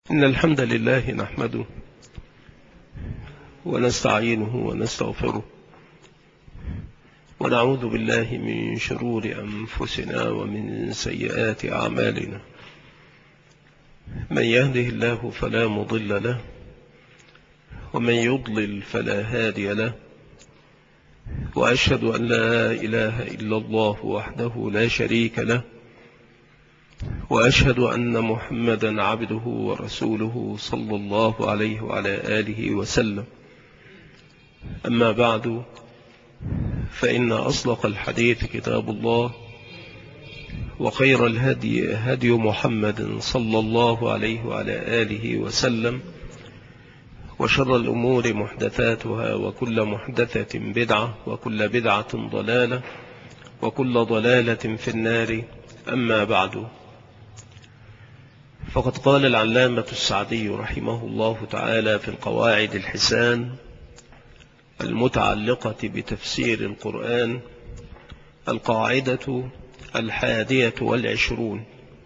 إن الحمد لله نحمده ونستعينه ونستغفره ونعوذ بالله من شرور أنفسنا ومن سيئات أعمالنا. من يهده الله فلا مضل له ومن يضلل فلا هادي له، وأشهد أن لا إله إلا الله وحده لا شريك له، وأشهد أن محمدا عبده ورسوله صلى الله عليه وعلى آله وسلم. أما بعد، فإن أصدق الحديث كتاب الله، وخير الهدي هدي محمد صلى الله عليه وعلى آله وسلم، وشر الأمور محدثاتها، وكل محدثة بدعة، وكل بدعة ضلالة، وكل ضلالة في النار. أما بعد، فقد قال العلامة السعدي رحمه الله تعالى في القواعد الحسان المتعلقة بتفسير القرآن: القاعدة 21.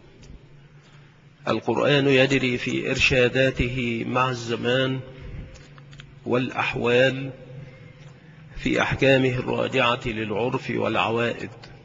القرآن يجري في إرشاداته مع الزمان والأحوال في أحكامه الراجعة للعرف والعوائد،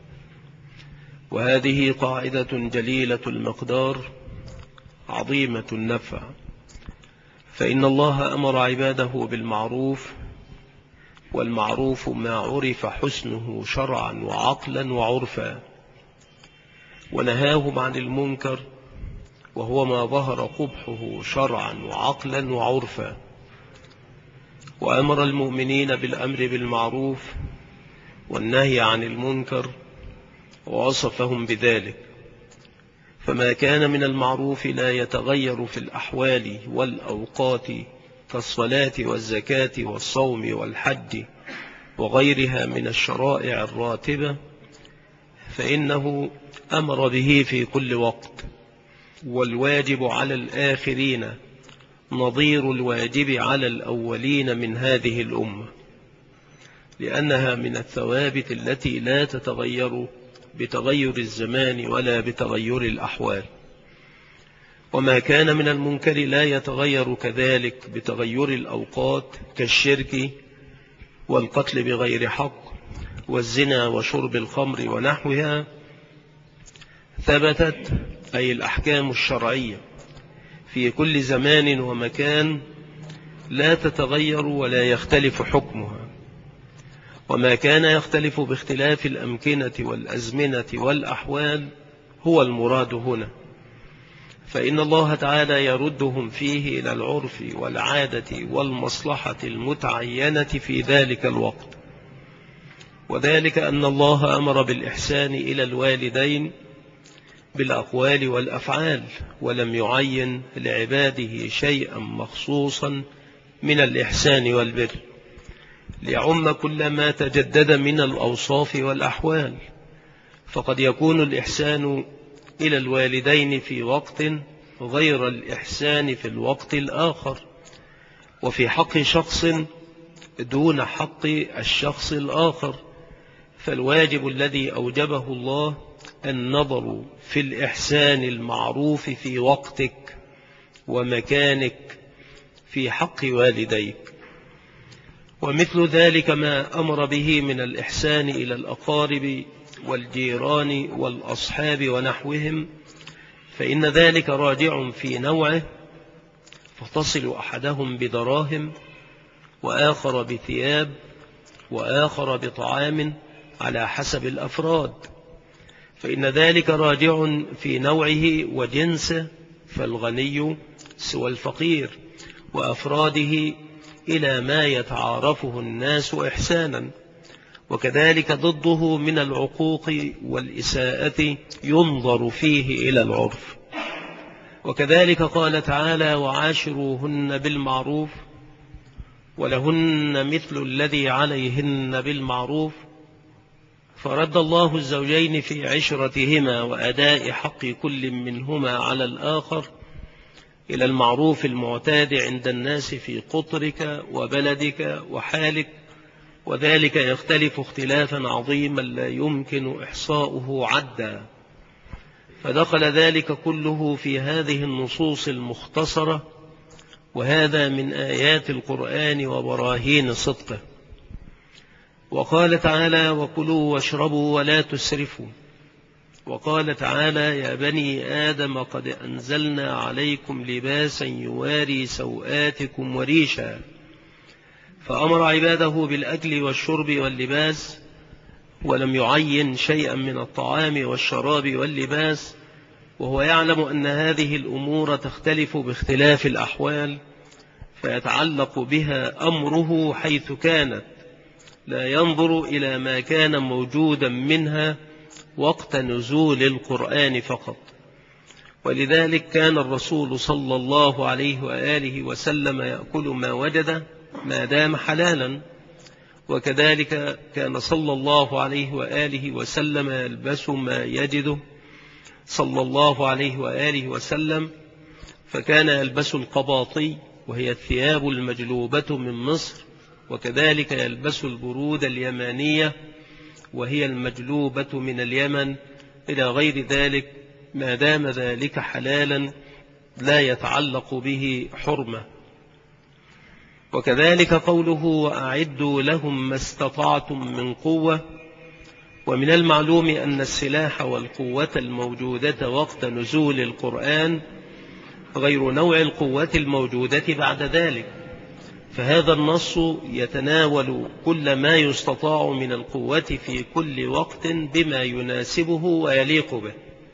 وهذه قاعدة جليلة المقدار عظيمة النفع، فإن الله أمر عباده بالمعروف، والمعروف ما عرف حسنه شرعا وعقلا وعرفا، ونهاهم عن المنكر وهو ما ظهر قبحه شرعا وعقلا وعرفا، وأمر المؤمنين بالأمر بالمعروف والنهي عن المنكر ووصفهم بذلك. فما كان من المعروف لا يتغير في الأحوال والأوقات كالصلاة والزكاة والصوم والحج وغيرها من الشرائع الراتبة، فإنه أمر به في كل وقت، والواجب على الآخرين نظير الواجب على الأولين من هذه الأمة، لأنها من الثوابت التي لا تتغير بتغير الزمان ولا بتغير الأحوال. وما كان من المنكر لا يتغير كذلك بتغير الأوقات كالشرك والقتل بغير حق والزنا وشرب الخمر ونحوها. ثبتت أي الأحكام الشرعية في كل زمان ومكان لا تتغير ولا يختلف حكمها. وما كان يختلف باختلاف الأمكنة والأزمنة والأحوال هو المراد هنا، فإن الله تعالى يردهم فيه إلى العرف والعادة والمصلحة المتعينة في ذلك الوقت، وذلك أن الله أمر بالإحسان إلى الوالدين بالأقوال والأفعال، ولم يعين لعباده شيئا مخصوصا من الإحسان والبر، ليعم كل ما تجدد من الأوصاف والأحوال. فقد يكون الإحسان إلى الوالدين في وقت غير الإحسان في الوقت الآخر، وفي حق شخص دون حق الشخص الآخر. فالواجب الذي أوجبه الله النظر في الإحسان المعروف في وقتك ومكانك في حق والديك، ومثل ذلك ما أمر به من الإحسان إلى الأقارب والجيران والأصحاب ونحوهم، فإن ذلك راجع في نوعه، فتصل أحدهم بدراهم، وآخر بثياب، وآخر بطعام، على حسب الأفراد، فإن ذلك راجع في نوعه وجنسه، فالغني سوى الفقير، وأفراده إلى ما يتعارفه الناس إحسانا. وكذلك ضده من العقوق والإساءة ينظر فيه إلى العرف. وكذلك قال تعالى: وعاشروهن بالمعروف ولهن مثل الذي عليهن بالمعروف. فرد الله الزوجين في عشرتهما وأداء حق كل منهما على الآخر إلى المعروف المعتاد عند الناس في قطرك وبلدك وحالك، وذلك يختلف اختلافا عظيما لا يمكن إحصاؤه عدا. فدخل ذلك كله في هذه النصوص المختصرة، وهذا من آيات القرآن وبراهين صدقه. وقال تعالى: وكلوا واشربوا ولا تسرفوا. وقال تعالى: يا بني آدم قد أنزلنا عليكم لباسا يواري سوآتكم وريشا. فأمر عباده بالأكل والشرب واللباس، ولم يعين شيئا من الطعام والشراب واللباس، وهو يعلم أن هذه الأمور تختلف باختلاف الأحوال، فيتعلق بها أمره حيث كانت، لا ينظر إلى ما كان موجودا منها وقت نزول القرآن فقط. ولذلك كان الرسول صلى الله عليه وآله وسلم يأكل ما وجد ما دام حلالا، وكذلك كان صلى الله عليه وآله وسلم يلبس ما يجده صلى الله عليه وآله وسلم، فكان يلبس القباطي وهي الثياب المجلوبة من مصر، وكذلك يلبس البرود اليمانية وهي المجلوبة من اليمن، إلى غير ذلك ما دام ذلك حلالا لا يتعلق به حرمة. وكذلك قوله: وأعدوا لهم ما استطعتم من قوة. ومن المعلوم أن السلاح والقوة الموجودة وقت نزول القرآن غير نوع القوة الموجودة بعد ذلك، فهذا النص يتناول كل ما يستطاع من القوة في كل وقت بما يناسبه ويليق به.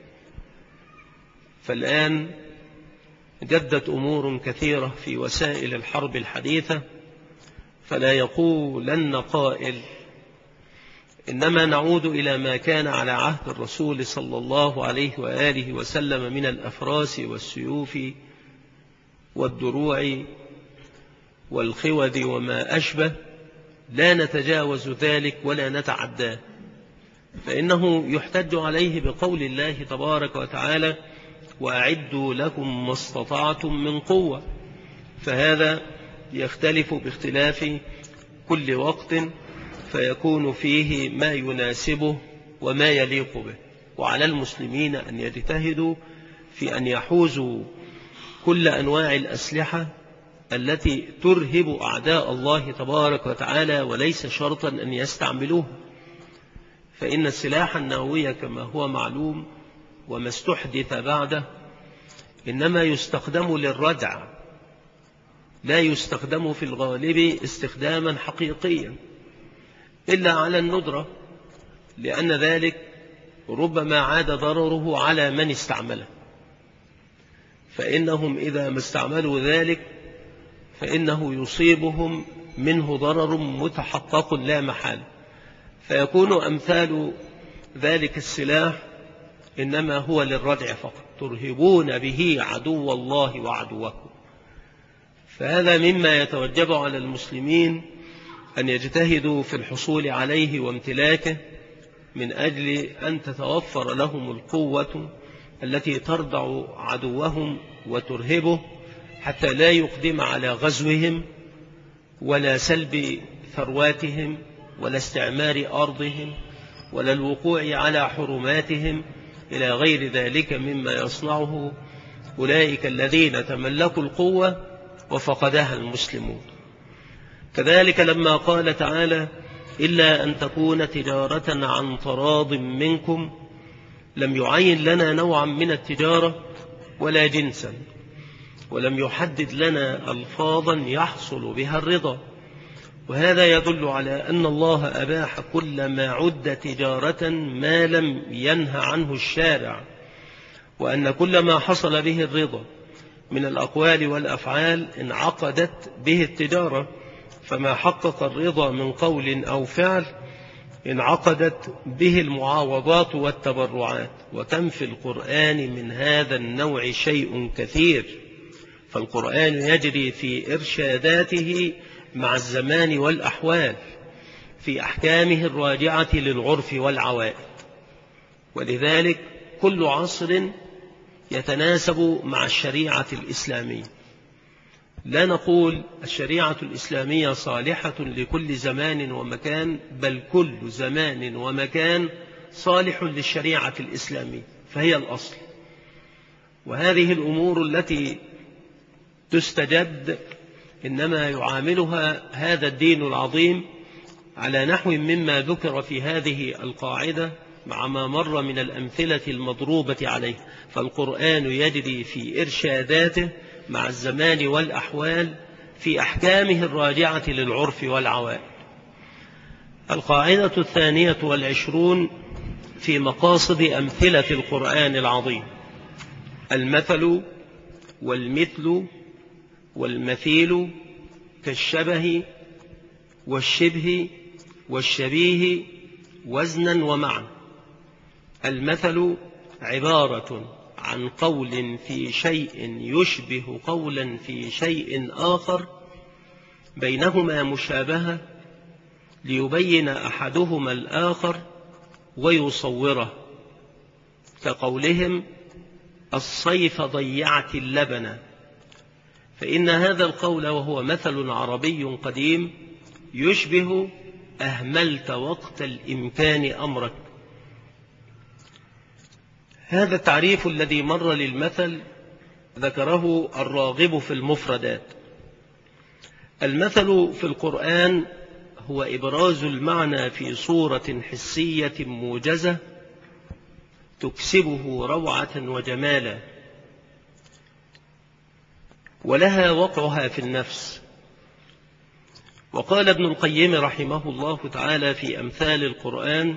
فالآن جدت أمور كثيرة في وسائل الحرب الحديثة، فلا يقولن قائل إنما نعود إلى ما كان على عهد الرسول صلى الله عليه وآله وسلم من الأفراس والسيوف والدروع والخود وما أشبه، لا نتجاوز ذلك ولا نتعداه، فإنه يحتج عليه بقول الله تبارك وتعالى: وأعدوا لكم ما استطعتم من قوة. فهذا يختلف باختلاف كل وقت، فيكون فيه ما يناسبه وما يليق به. وعلى المسلمين أن يجتهدوا في أن يحوزوا كل أنواع الأسلحة التي ترهب أعداء الله تبارك وتعالى، وليس شرطا أن يستعملوه، فإن السلاح النووي كما هو معلوم وما استحدث بعده إنما يستخدم للردع، لا يستخدم في الغالب استخداما حقيقيا إلا على الندرة، لأن ذلك ربما عاد ضرره على من استعمله، فإنهم إذا ما استعملوا ذلك فإنه يصيبهم منه ضرر متحقق لا محالة، فيكون أمثال ذلك السلاح إنما هو للردع فقط، ترهبون به عدو الله وعدوكم. فهذا مما يتوجب على المسلمين أن يجتهدوا في الحصول عليه وامتلاكه، من أجل أن تتوفر لهم القوة التي تردع عدوهم وترهبه، حتى لا يقدم على غزوهم ولا سلب ثرواتهم ولا استعمار أرضهم ولا الوقوع على حرماتهم إلى غير ذلك مما يصنعه أولئك الذين تملكوا القوة وفقدها المسلمون. كذلك لما قال تعالى: إلا أن تكون تجارة عن تراض منكم، لم يعين لنا نوعا من التجارة ولا جنسا، ولم يحدد لنا ألفاظا يحصل بها الرضا، وهذا يدل على أن الله أباح كل ما عد تجارة ما لم ينهى عنه الشارع، وأن كل ما حصل به الرضا من الأقوال والأفعال انعقدت به التجارة، فما حقق الرضا من قول أو فعل انعقدت به المعاوضات والتبرعات. وكم في القرآن من هذا النوع شيء كثير، فالقرآن يجري في إرشاداته مع الزمان والأحوال في أحكامه الراجعة للعرف والعوائد، ولذلك كل عصر يتناسب مع الشريعة الإسلامية. لا نقول الشريعة الإسلامية صالحة لكل زمان ومكان، بل كل زمان ومكان صالح للشريعة الإسلامية، فهي الأصل. وهذه الأمور التي تستجد إنما يعاملها هذا الدين العظيم على نحو مما ذكر في هذه القاعدة مع ما مر من الأمثلة المضروبة عليه. فالقرآن يجري في إرشاداته مع الزمان والأحوال في أحكامه الراجعة للعرف والعوائد. القاعدة 22 في مقاصد أمثلة القرآن العظيم: المثل والمثل والمثيل كالشبه والشبه والشبيه وزنا ومعنى. المثل عبارة عن قول في شيء يشبه قولا في شيء آخر بينهما مشابهة ليبين أحدهما الآخر ويصوره، كقولهم الصيف ضيعت اللبن. فإن هذا القول وهو مثل عربي قديم يشبه أهملت وقت الإمكان أمرك. هذا التعريف الذي مر للمثل ذكره الراغب في المفردات. المثل في القرآن هو إبراز المعنى في صورة حسية موجزة تكسبه روعة وجمالا، ولها وقعها في النفس. وقال ابن القيم رحمه الله تعالى في أمثال القرآن: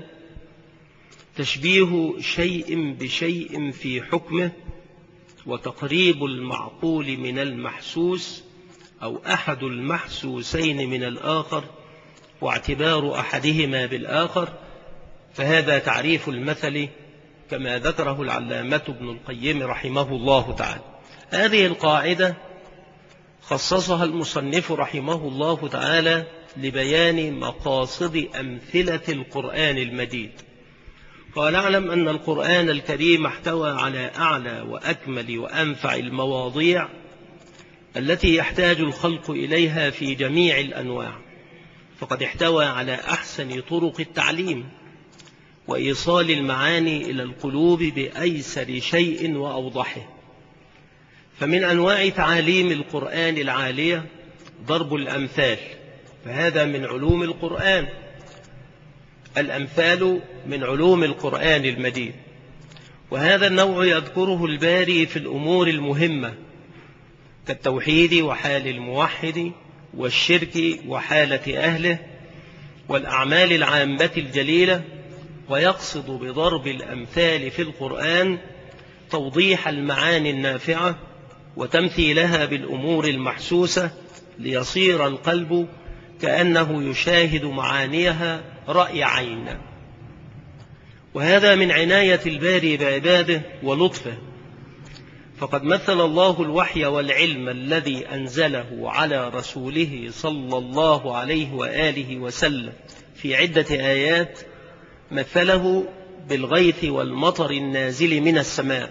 تشبيه شيء بشيء في حكمه، وتقريب المعقول من المحسوس أو أحد المحسوسين من الآخر، واعتبار أحدهما بالآخر. فهذا تعريف المثل كما ذكره العلامة ابن القيم رحمه الله تعالى. هذه القاعدة خصصها المصنف رحمه الله تعالى لبيان مقاصد أمثلة القرآن المجيد. قال: اعلم أن القرآن الكريم احتوى على أعلى وأكمل وأنفع المواضيع التي يحتاج الخلق إليها في جميع الأنواع، فقد احتوى على أحسن طرق التعليم وإيصال المعاني إلى القلوب بأيسر شيء وأوضحه. فمن أنواع تعاليم القرآن العالية ضرب الأمثال، فهذا من علوم القرآن. الأمثال من علوم القرآن المجيد، وهذا النوع يذكره الباري في الأمور المهمة كالتوحيد وحال الموحد، والشرك وحالة أهله، والأعمال العامة الجليلة. ويقصد بضرب الأمثال في القرآن توضيح المعاني النافعة وتمثيلها بالأمور المحسوسة، ليصير القلب كأنه يشاهد معانيها رأي عين. وهذا من عناية الباري بعباده ولطفه، فقد مثل الله الوحي والعلم الذي أنزله على رسوله صلى الله عليه وآله وسلم في عدة آيات، مثله بالغيث والمطر النازل من السماء،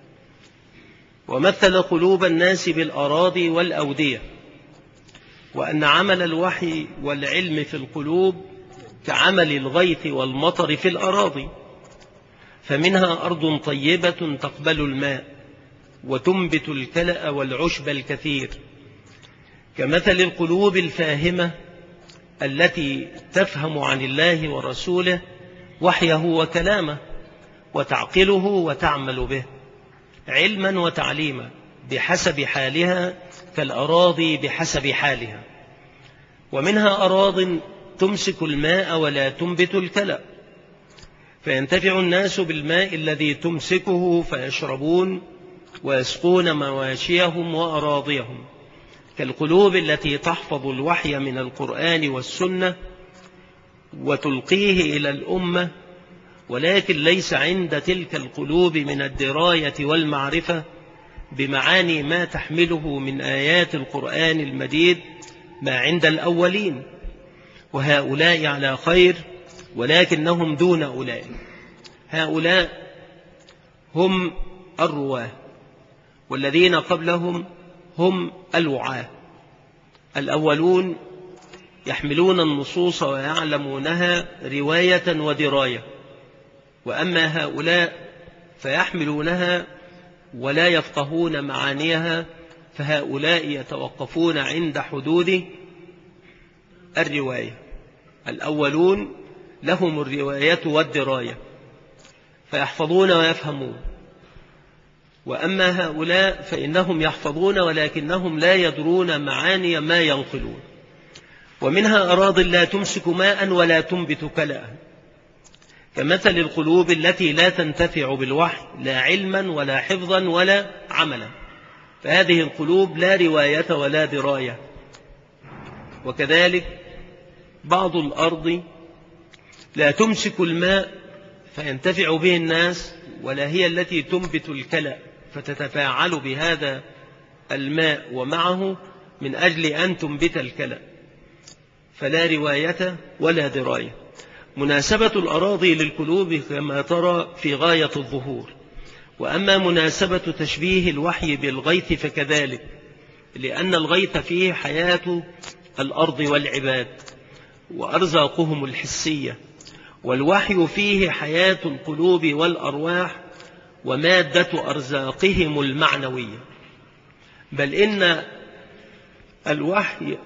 ومثل قلوب الناس بالأراضي والأودية، وأن عمل الوحي والعلم في القلوب كعمل الغيث والمطر في الأراضي، فمنها أرض طيبة تقبل الماء وتنبت الكلأ والعشب الكثير، كمثل القلوب الفاهمة التي تفهم عن الله ورسوله وحيه وكلامه، وتعقله وتعمل به علما وتعليما بحسب حالها، كالأراضي بحسب حالها. ومنها أراض تمسك الماء ولا تنبت الكلأ، فينتفع الناس بالماء الذي تمسكه فيشربون ويسقون مواشيهم وأراضيهم، كالقلوب التي تحفظ الوحي من القرآن والسنة وتلقيه إلى الأمة، ولكن ليس عند تلك القلوب من الدراية والمعرفة بمعاني ما تحمله من آيات القرآن المجيد ما عند الأولين، وهؤلاء على خير ولكنهم دون أولئك. هؤلاء هم الرواه، والذين قبلهم هم الوعاة. الأولون يحملون النصوص ويعلمونها رواية ودراية، وأما هؤلاء فيحملونها ولا يفقهون معانيها، فهؤلاء يتوقفون عند حدود الرواية. الأولون لهم الرواية والدراية فيحفظون ويفهمون، وأما هؤلاء فإنهم يحفظون ولكنهم لا يدرون معاني ما ينقلون. ومنها أراض لا تمسك ماء ولا تنبت كلأ، كمثل القلوب التي لا تنتفع بالوحي لا علما ولا حفظا ولا عملا، فهذه القلوب لا رواية ولا دراية. وكذلك بعض الأرض لا تمسك الماء فينتفع به الناس، ولا هي التي تنبت الكلأ فتتفاعل بهذا الماء ومعه من أجل أن تنبت الكلأ، فلا رواية ولا دراية. مناسبة الأراضي للقلوب كما ترى في غاية الظهور. وأما مناسبة تشبيه الوحي بالغيث فكذلك، لأن الغيث فيه حياة الأرض والعباد وأرزاقهم الحسية، والوحي فيه حياة القلوب والأرواح ومادة أرزاقهم المعنوية. بل إن الوحي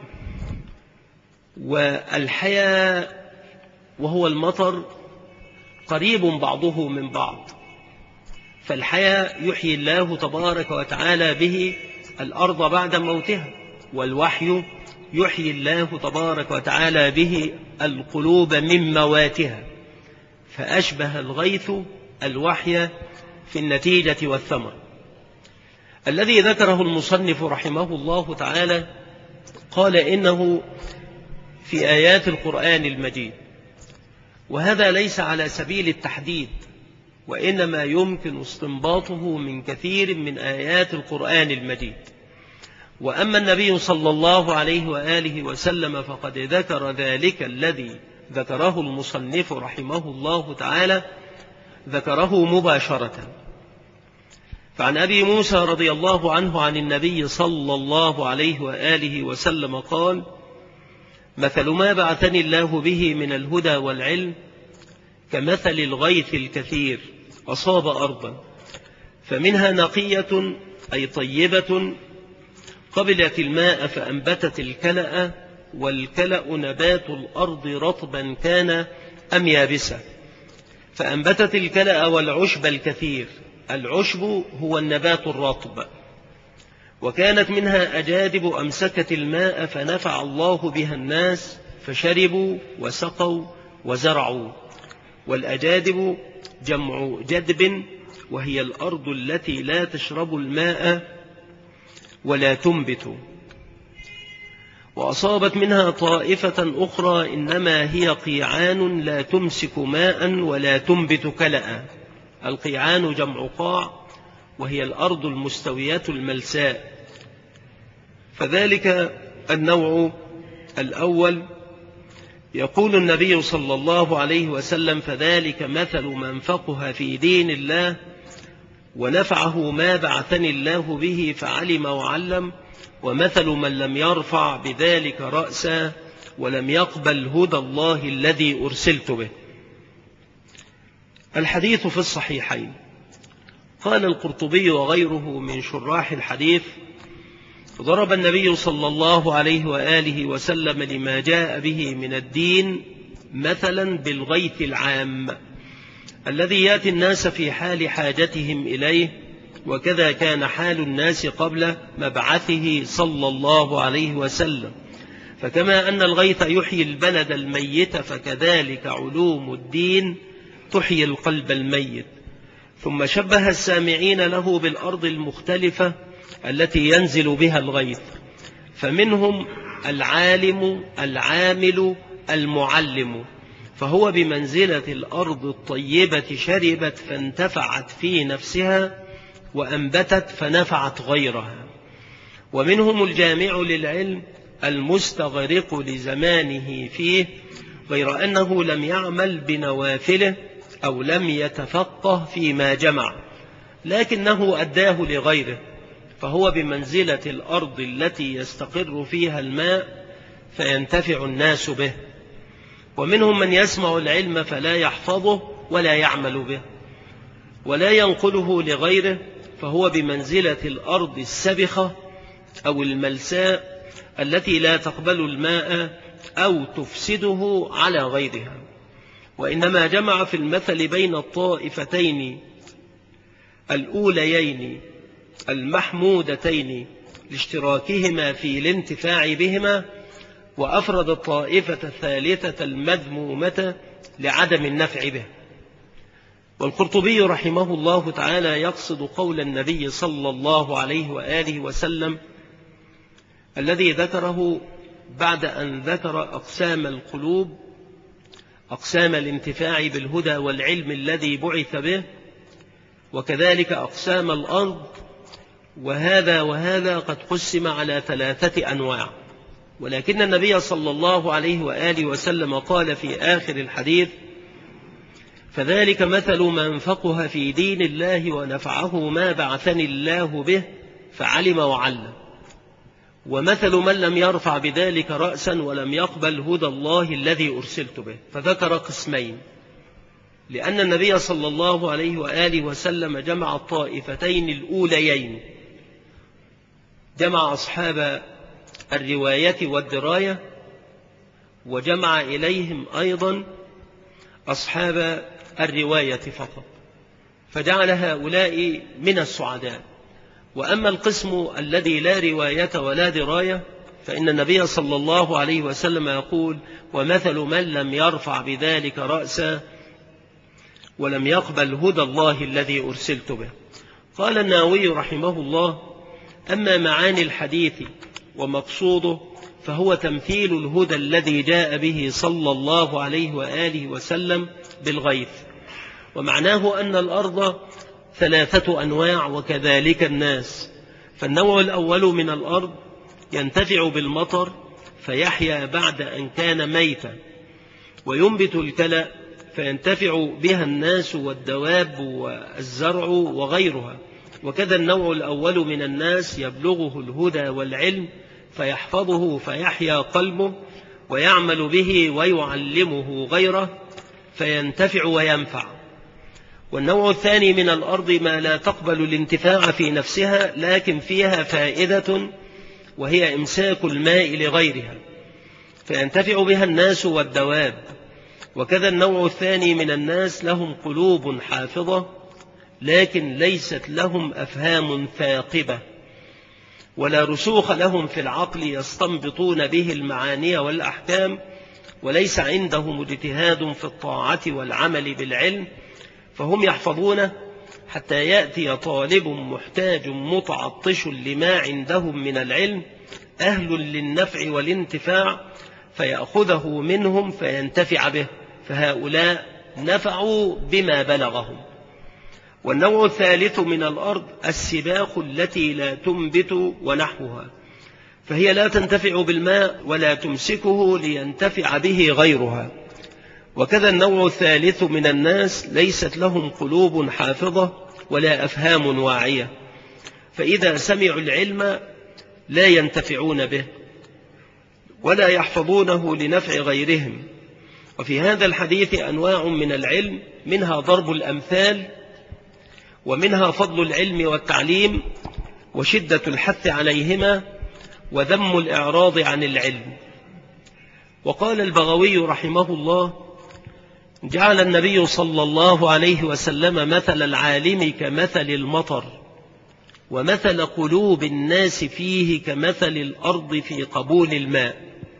والحياة وهو المطر قريب بعضه من بعض، فالحياة يحيي الله تبارك وتعالى به الأرض بعد موتها، والوحي يحيي الله تبارك وتعالى به القلوب من مواتها، فأشبه الغيث الوحي في النتيجة والثمر. الذي ذكره المصنف رحمه الله تعالى قال إنه في آيات القرآن المجيد، وهذا ليس على سبيل التحديد، وإنما يمكن استنباطه من كثير من آيات القرآن المجيد. وأما النبي صلى الله عليه وآله وسلم فقد ذكر ذلك الذي ذكره المصنف رحمه الله تعالى، ذكره مباشرة. فعن أبي موسى رضي الله عنه عن النبي صلى الله عليه وآله وسلم قال: مثل ما بعثني الله به من الهدى والعلم كمثل الغيث الكثير أصاب أرضا فمنها نقية أي طيبة قبلت الماء فأنبتت الكلأ، والكلأ نبات الأرض رطبا كان أم يابسا، فأنبتت الكلأ والعشب الكثير. العشب هو النبات الرطب. وكانت منها أجادب أمسكت الماء فنفع الله بها الناس فشربوا وسقوا وزرعوا. والأجادب جمع جدب، وهي الأرض التي لا تشرب الماء ولا تنبت. وأصابت منها طائفة أخرى إنما هي قيعان لا تمسك ماء ولا تنبت كلأ. القيعان جمع قاع، وهي الأرض المستوية الملساء. فذلك النوع الأول. يقول النبي صلى الله عليه وسلم: فذلك مثل من فقه في دين الله ونفعه ما بعثني الله به فعلم وعلم، ومثل من لم يرفع بذلك رأسا ولم يقبل هدى الله الذي أرسلت به. الحديث في الصحيحين. قال القرطبي وغيره من شراح الحديث: ضرب النبي صلى الله عليه وآله وسلم لما جاء به من الدين مثلا بالغيث العام الذي يأتي الناس في حال حاجتهم إليه، وكذا كان حال الناس قبل مبعثه صلى الله عليه وسلم. فكما أن الغيث يحيي البلد الميت، فكذلك علوم الدين تحيي القلب الميت. ثم شبه السامعين له بالأرض المختلفة التي ينزل بها الغيث، فمنهم العالم العامل المعلم، فهو بمنزلة الأرض الطيبة شربت فانتفعت في نفسها وأنبتت فنفعت غيرها. ومنهم الجامع للعلم المستغرق لزمانه فيه، غير أنه لم يعمل بنوافله أو لم يتفقه فيما جمع، لكنه أداه لغيره، فهو بمنزلة الأرض التي يستقر فيها الماء فينتفع الناس به. ومنهم من يسمع العلم فلا يحفظه ولا يعمل به، ولا ينقله لغيره، فهو بمنزلة الأرض السبخة أو الملساء التي لا تقبل الماء أو تفسده على غيرها. وإنما جمع في المثل بين الطائفتين الأوليين المحمودتين لاشتراكهما في الانتفاع بهما، وأفرد الطائفة الثالثة المذمومة لعدم النفع به. والقرطبي رحمه الله تعالى يقصد قول النبي صلى الله عليه وآله وسلم الذي ذكره بعد أن ذكر أقسام القلوب، أقسام الانتفاع بالهدى والعلم الذي بعث به، وكذلك أقسام الأرض، وهذا قد قسم على 3 أنواع. ولكن النبي صلى الله عليه وآله وسلم قال في آخر الحديث: فذلك مثل من فقه في دين الله ونفعه ما بعثني الله به فعلم وعلم، ومثل من لم يرفع بذلك رأسا ولم يقبل هدى الله الذي أرسلت به. فذكر قسمين، لأن النبي صلى الله عليه وآله وسلم جمع الطائفتين الأوليين، جمع أصحاب الرواية والدراية، وجمع إليهم أيضا أصحاب الرواية فقط، فجعل هؤلاء من السعداء. وأما القسم الذي لا رواية ولا دراية، فإن النبي صلى الله عليه وسلم يقول: ومثل من لم يرفع بذلك رأسا ولم يقبل هدى الله الذي أرسلت به. قال النووي رحمه الله: أما معاني الحديث ومقصوده فهو تمثيل الهدى الذي جاء به صلى الله عليه وآله وسلم بالغيث، ومعناه أن الأرض 3 أنواع، وكذلك الناس. فالنوع الأول من الأرض ينتفع بالمطر فيحيا بعد أن كان ميتا، وينبت الكلأ فينتفع بها الناس والدواب والزرع وغيرها. وكذا النوع الأول من الناس يبلغه الهدى والعلم فيحفظه فيحيا قلبه ويعمل به ويعلمه غيره فينتفع وينفع. والنوع الثاني من الأرض ما لا تقبل الانتفاع في نفسها لكن فيها فائدة، وهي إمساك الماء لغيرها فينتفع بها الناس والدواب. وكذا النوع الثاني من الناس لهم قلوب حافظة لكن ليست لهم أفهام ثاقبة، ولا رسوخ لهم في العقل يستنبطون به المعاني والأحكام، وليس عندهم اجتهاد في الطاعة والعمل بالعلم، فهم يحفظونه حتى يأتي طالب محتاج متعطش لما عندهم من العلم أهل للنفع والانتفاع فيأخذه منهم فينتفع به، فهؤلاء نفعوا بما بلغهم. والنوع الثالث من الأرض السباخ التي لا تنبت ونحوها، فهي لا تنتفع بالماء ولا تمسكه لينتفع به غيرها. وكذا النوع الثالث من الناس ليست لهم قلوب حافظة ولا أفهام واعية، فإذا سمعوا العلم لا ينتفعون به ولا يحفظونه لنفع غيرهم. وفي هذا الحديث أنواع من العلم، منها ضرب الأمثال، ومنها فضل العلم والتعليم وشدة الحث عليهما وذم الإعراض عن العلم. وقال البغوي رحمه الله: جعل النبي صلى الله عليه وسلم مثل العالم كمثل المطر، ومثل قلوب الناس فيه كمثل الأرض في قبول الماء،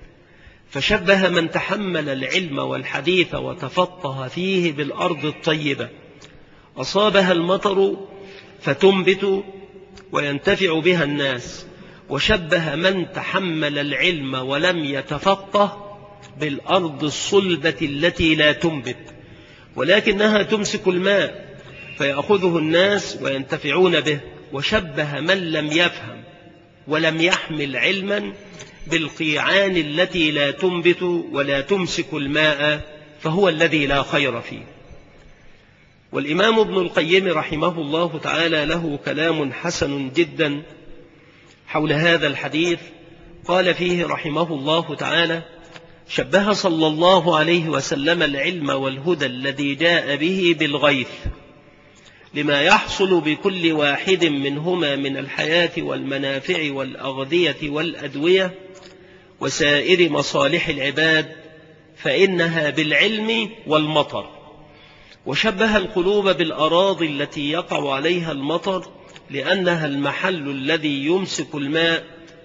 فشبه من تحمل العلم والحديث وتفقه فيه بالأرض الطيبة أصابها المطر فتنبت وينتفع بها الناس، وشبه من تحمل العلم ولم يتفقه بالأرض الصلبة التي لا تنبت ولكنها تمسك الماء فيأخذه الناس وينتفعون به، وشبه من لم يفهم ولم يحمل علما بالقيعان التي لا تنبت ولا تمسك الماء، فهو الذي لا خير فيه. والإمام ابن القيم رحمه الله تعالى له كلام حسن جدا حول هذا الحديث، قال فيه رحمه الله تعالى: شبه صلى الله عليه وسلم العلم والهدى الذي جاء به بالغيث، لما يحصل بكل واحد منهما من الحياة والمنافع والأغذية والأدوية وسائر مصالح العباد، فإنها بالعلم والمطر. وشبه القلوب بالأراضي التي يقع عليها المطر، لأنها المحل الذي يمسك الماء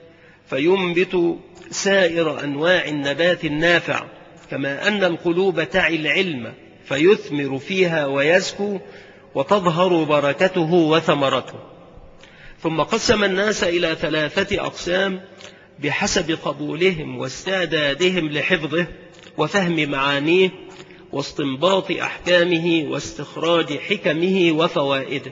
فينبت سائر أنواع النبات النافع، كما أن القلوب تعي العلم فيثمر فيها ويزكو وتظهر بركته وثمرته. ثم قسم الناس إلى 3 أقسام بحسب قبولهم واستعدادهم لحفظه وفهم معانيه واستنباط أحكامه واستخراج حكمه وفوائده.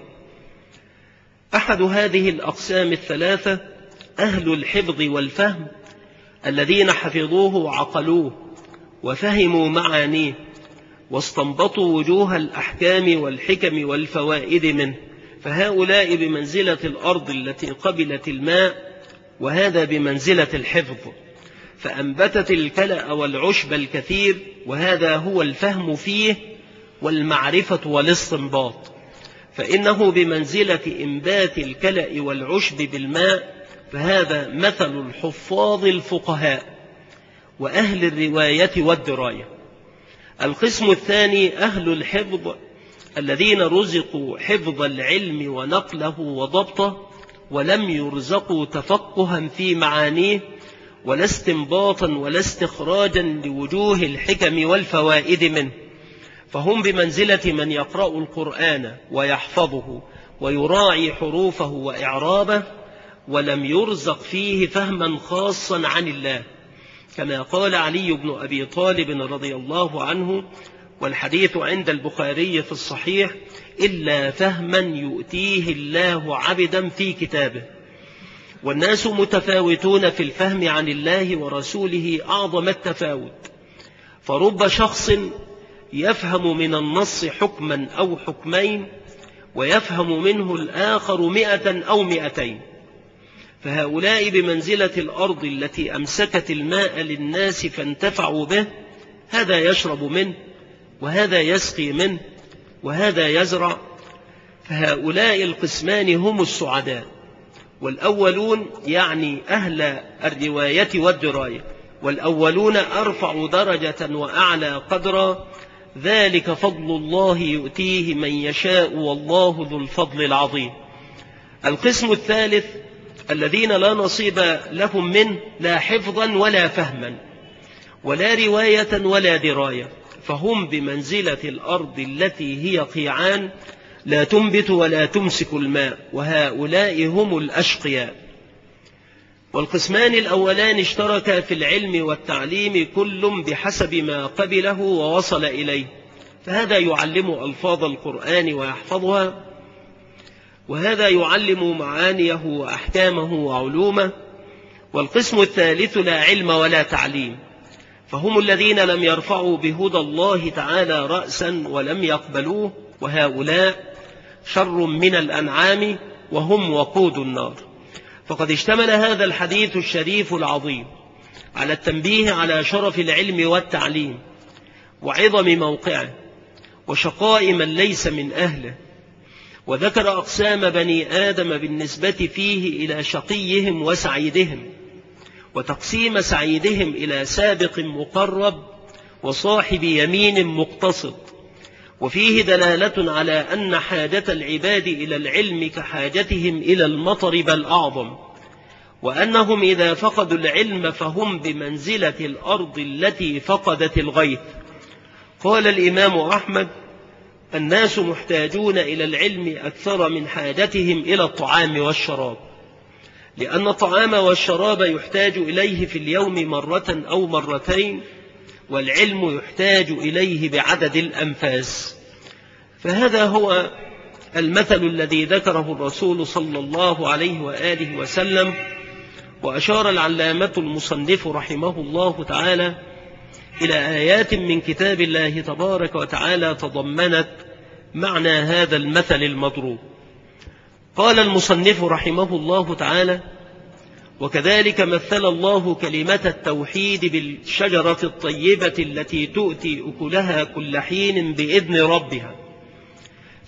أحد هذه الأقسام 3 أهل الحفظ والفهم، الذين حفظوه وعقلوه وفهموا معانيه واستنبطوا وجوه الأحكام والحكم والفوائد منه، فهؤلاء بمنزلة الأرض التي قبلت الماء، وهذا بمنزلة الحفظ، فأنبتت الكلأ والعشب الكثير، وهذا هو الفهم فيه والمعرفة والاستنباط، فإنه بمنزلة إنبات الكلأ والعشب بالماء، فهذا مثل الحفاظ الفقهاء وأهل الرواية والدراية. القسم الثاني أهل الحفظ، الذين رزقوا حفظ العلم ونقله وضبطه، ولم يرزقوا تفقها في معانيه ولا استنباطا ولا استخراجا لوجوه الحكم والفوائد منه، فهم بمنزلة من يقرأ القرآن ويحفظه ويراعي حروفه وإعرابه، ولم يرزق فيه فهما خاصا عن الله، كما قال علي بن أبي طالب رضي الله عنه، والحديث عند البخاري في الصحيح: إلا فهما يؤتيه الله عبدا في كتابه. والناس متفاوتون في الفهم عن الله ورسوله أعظم التفاوت، فرب شخص يفهم من النص حكما أو حكمين ويفهم منه الآخر 100 أو 200، فهؤلاء بمنزلة الأرض التي أمسكت الماء للناس فانتفعوا به، هذا يشرب منه وهذا يسقي منه وهذا يزرع، فهؤلاء القسمان هم السعداء. والأولون يعني أهل الرواية والدراية، والأولون أرفع درجة وأعلى قدرا، ذلك فضل الله يؤتيه من يشاء والله ذو الفضل العظيم. القسم الثالث الذين لا نصيب لهم منه، لا حفظا ولا فهما ولا رواية ولا دراية، فهم بمنزلة الأرض التي هي قيعان لا تنبت ولا تمسك الماء، وهؤلاء هم الأشقياء. والقسمان الأولان اشتركا في العلم والتعليم، كل بحسب ما قبله ووصل إليه، فهذا يعلم ألفاظ القرآن ويحفظها، وهذا يعلم معانيه وأحكامه وعلومه. والقسم الثالث لا علم ولا تعليم، فهم الذين لم يرفعوا بهدى الله تعالى رأسا ولم يقبلوه، وهؤلاء شر من الأنعام وهم وقود النار. فقد اشتمل هذا الحديث الشريف العظيم على التنبيه على شرف العلم والتعليم وعظم موقعه وشقاء من ليس من أهله، وذكر أقسام بني آدم بالنسبة فيه إلى شقيهم وسعيدهم، وتقسيم سعيدهم إلى سابق مقرب وصاحب يمين مقتصد. وفيه دلالة على أن حاجة العباد إلى العلم كحاجتهم إلى المطر بل أعظم، وأنهم إذا فقدوا العلم فهم بمنزلة الأرض التي فقدت الغيث. قال الإمام أحمد: الناس محتاجون إلى العلم أكثر من حاجتهم إلى الطعام والشراب، لأن الطعام والشراب يحتاج إليه في اليوم مرة أو مرتين، والعلم يحتاج إليه بعدد الأنفاس. فهذا هو المثل الذي ذكره الرسول صلى الله عليه وآله وسلم. وأشار العلامة المصنف رحمه الله تعالى إلى آيات من كتاب الله تبارك وتعالى تضمنت معنى هذا المثل المضروب. قال المصنف رحمه الله تعالى: وكذلك مثل الله كلمة التوحيد بالشجرة الطيبة التي تؤتي أكلها كل حين بإذن ربها،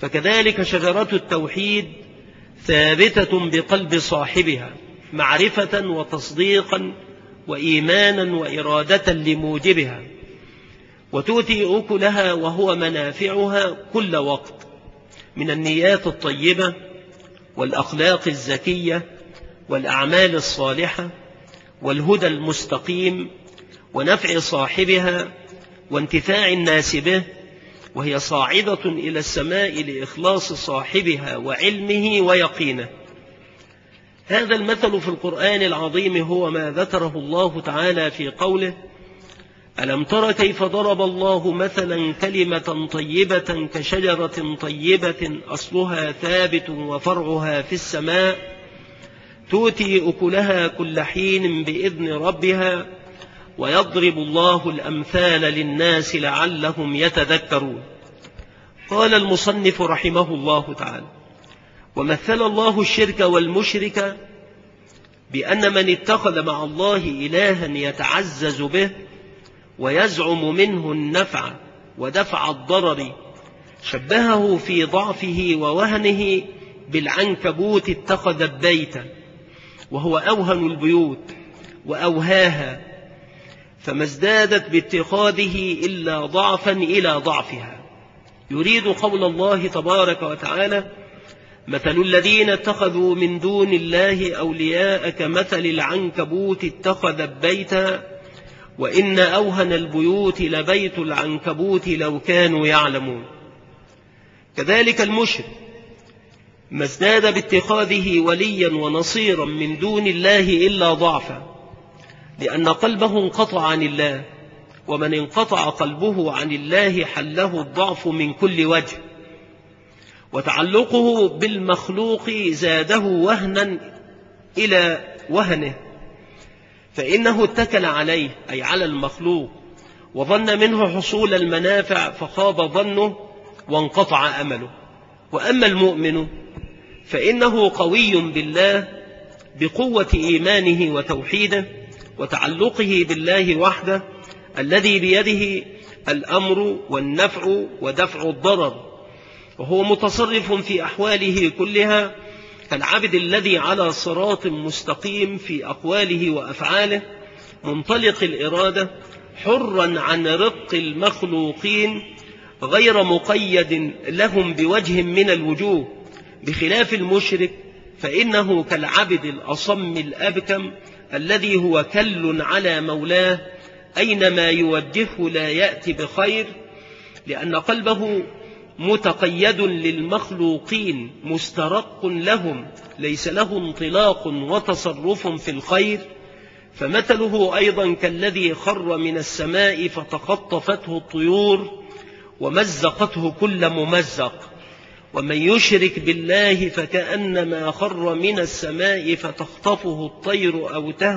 فكذلك شجرة التوحيد ثابتة بقلب صاحبها معرفة وتصديقا وإيمانا وإرادة لموجبها، وتؤتي أكلها وهو منافعها كل وقت من النيات الطيبة والأخلاق الزكية والأعمال الصالحة والهدى المستقيم ونفع صاحبها وانتفاع الناس به، وهي صاعدة إلى السماء لإخلاص صاحبها وعلمه ويقينه. هذا المثل في القرآن العظيم هو ما ذكره الله تعالى في قوله: ألم تر كيف ضرب الله مثلا كلمة طيبة كشجرة طيبة أصلها ثابت وفرعها في السماء تؤتي أكلها كل حين بإذن ربها ويضرب الله الأمثال للناس لعلهم يتذكرون. قال المصنف رحمه الله تعالى: ومثل الله الشرك والمشرك بأن من اتخذ مع الله إلها يتعزز به ويزعم منه النفع ودفع الضرر شبهه في ضعفه ووهنه بالعنكبوت اتخذت بيتا وهو أوهن البيوت وأوهاها، فما ازدادت باتخاذه إلا ضعفا إلى ضعفها. يريد قول الله تبارك وتعالى: مثل الذين اتخذوا من دون الله أولياء كمثل العنكبوت اتخذت بيتا وإن أوهن البيوت لبيت العنكبوت لو كانوا يعلمون. كذلك المشرك ما ازداد باتخاذه وليا ونصيرا من دون الله إلا ضعفا، لأن قلبه انقطع عن الله، ومن انقطع قلبه عن الله حله الضعف من كل وجه، وتعلقه بالمخلوق زاده وهنا إلى وهنه، فإنه اتكل عليه أي على المخلوق وظن منه حصول المنافع فخاب ظنه وانقطع أمله. وأما المؤمن فإنه قوي بالله بقوة إيمانه وتوحيده وتعلقه بالله وحده الذي بيده الأمر والنفع ودفع الضرر، وهو متصرف في أحواله كلها كالعبد الذي على صراط مستقيم في أقواله وأفعاله منطلق الإرادة حرا عن رق المخلوقين غير مقيد لهم بوجه من الوجوه، بخلاف المشرك فإنه كالعبد الأصم الأبكم الذي هو كل على مولاه أينما يوجهه لا يأتي بخير، لأن قلبه متقيد للمخلوقين مسترق لهم ليس له انطلاق وتصرف في الخير. فمثله أيضا كالذي خر من السماء فتخطفته الطيور ومزقته كل ممزق، ومن يشرك بالله فكأنما خر من السماء فتخطفه الطير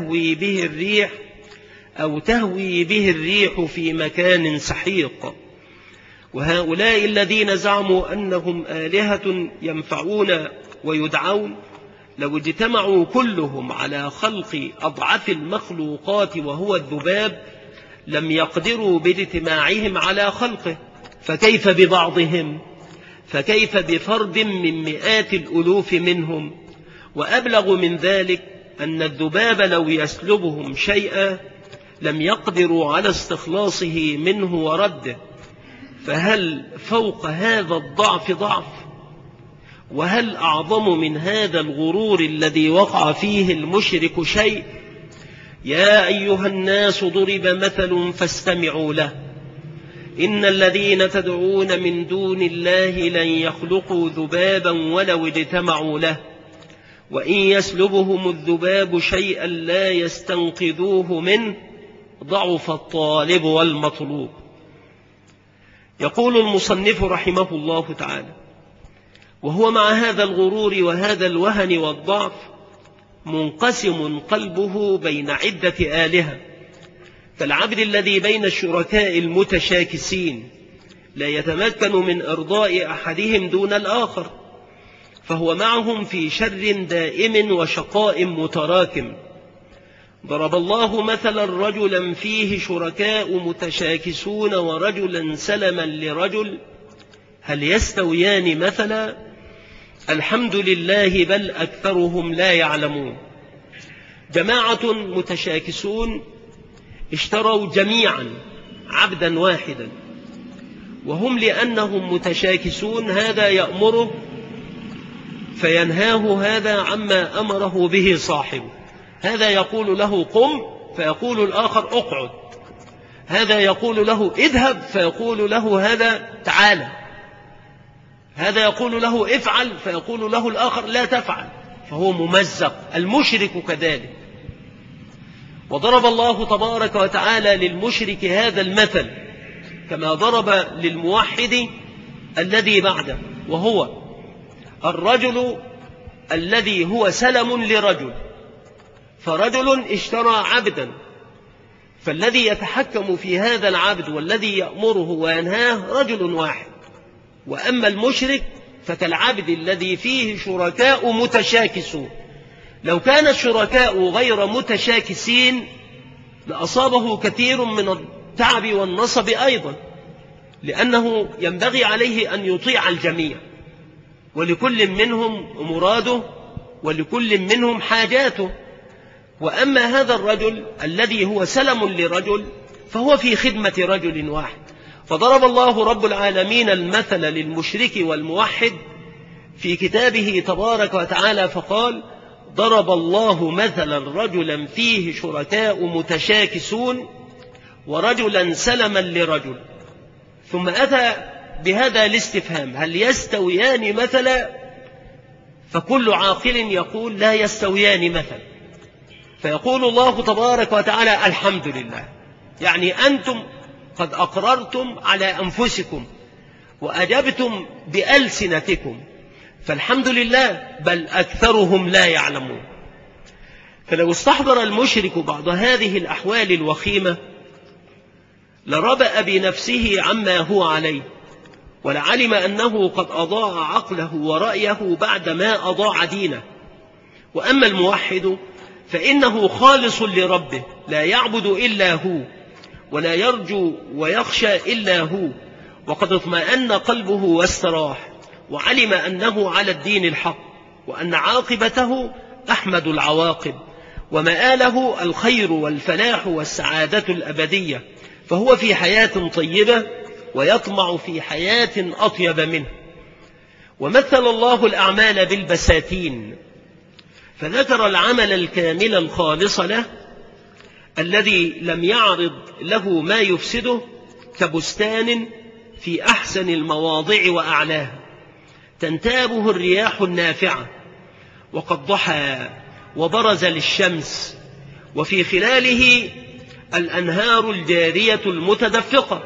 أو تهوي به الريح في مكان سحيق. وهؤلاء الذين زعموا أنهم آلهة ينفعون ويدعون لو اجتمعوا كلهم على خلق أضعف المخلوقات وهو الذباب لم يقدروا باجتماعهم على خلقه، فكيف ببعضهم؟ فكيف بفرد من مئات الألوف منهم؟ وأبلغ من ذلك أن الذباب لو يسلبهم شيئا لم يقدروا على استخلاصه منه ورده، فهل فوق هذا الضعف ضعف؟ وهل أعظم من هذا الغرور الذي وقع فيه المشرك شيء؟ يا أيها الناس ضرب مثل فاستمعوا له، إن الذين تدعون من دون الله لن يخلقوا ذبابا ولو اجتمعوا له، وإن يسلبهم الذباب شيئا لا يستنقذوه منه، ضعف الطالب والمطلوب. يقول المصنف رحمه الله تعالى: وهو مع هذا الغرور وهذا الوهن والضعف منقسم قلبه بين عدة آلهة، كالعبد الذي بين الشركاء المتشاكسين لا يتمكن من إرضاء أحدهم دون الآخر، فهو معهم في شر دائم وشقاء متراكم. ضرب الله مثلا رجلا فيه شركاء متشاكسون ورجلا سلما لرجل، هل يستويان مثلا؟ الحمد لله بل أكثرهم لا يعلمون. جماعة متشاكسون اشتروا جميعا عبدا واحدا، وهم لأنهم متشاكسون هذا يأمره فينهاه هذا عما أمره به صاحبه. هذا يقول له قم فيقول الآخر اقعد، هذا يقول له اذهب فيقول له هذا تعالى، هذا يقول له افعل فيقول له الآخر لا تفعل، فهو ممزق. المشرك كذلك. وضرب الله تبارك وتعالى للمشرك هذا المثل كما ضرب للموحد الذي بعده، وهو الرجل الذي هو سلم لرجل، فرجل اشترى عبدا، فالذي يتحكم في هذا العبد والذي يأمره وينهاه رجل واحد. وأما المشرك فكالعبد الذي فيه شركاء متشاكسون. لو كان الشركاء غير متشاكسين لأصابه كثير من التعب والنصب أيضا، لأنه ينبغي عليه أن يطيع الجميع، ولكل منهم مراده ولكل منهم حاجاته. وأما هذا الرجل الذي هو سلم لرجل فهو في خدمة رجل واحد. فضرب الله رب العالمين المثل للمشرك والموحد في كتابه تبارك وتعالى فقال: ضرب الله مثلا رجلا فيه شركاء متشاكسون ورجلا سلما لرجل، ثم أتى بهذا الاستفهام: هل يستويان مثلا؟ فكل عاقل يقول لا يستويان مثلا. فيقول الله تبارك وتعالى: الحمد لله، يعني أنتم قد أقررتم على أنفسكم وأجبتم بألسنتكم، فالحمد لله بل أكثرهم لا يعلمون. فلو استحضر المشرك بعض هذه الأحوال الوخيمة لربأ بنفسه عما هو عليه، ولعلم أنه قد أضاع عقله ورأيه بعدما أضاع دينه. وأما الموحد فإنه خالص لربه، لا يعبد إلا هو ولا يرجو ويخشى إلا هو، وقد اطمأن قلبه واستراح، وعلم أنه على الدين الحق، وأن عاقبته أحمد العواقب، ومآله الخير والفلاح والسعادة الأبدية، فهو في حياة طيبة ويطمع في حياة أطيب منه. ومثل الله الأعمال بالبساتين، فذكر العمل الكامل الخالص له الذي لم يعرض له ما يفسده، كبستان في أحسن المواضع وأعلاها تنتابه الرياح النافعة، وقد ضحى وبرز للشمس، وفي خلاله الأنهار الجارية المتدفقة،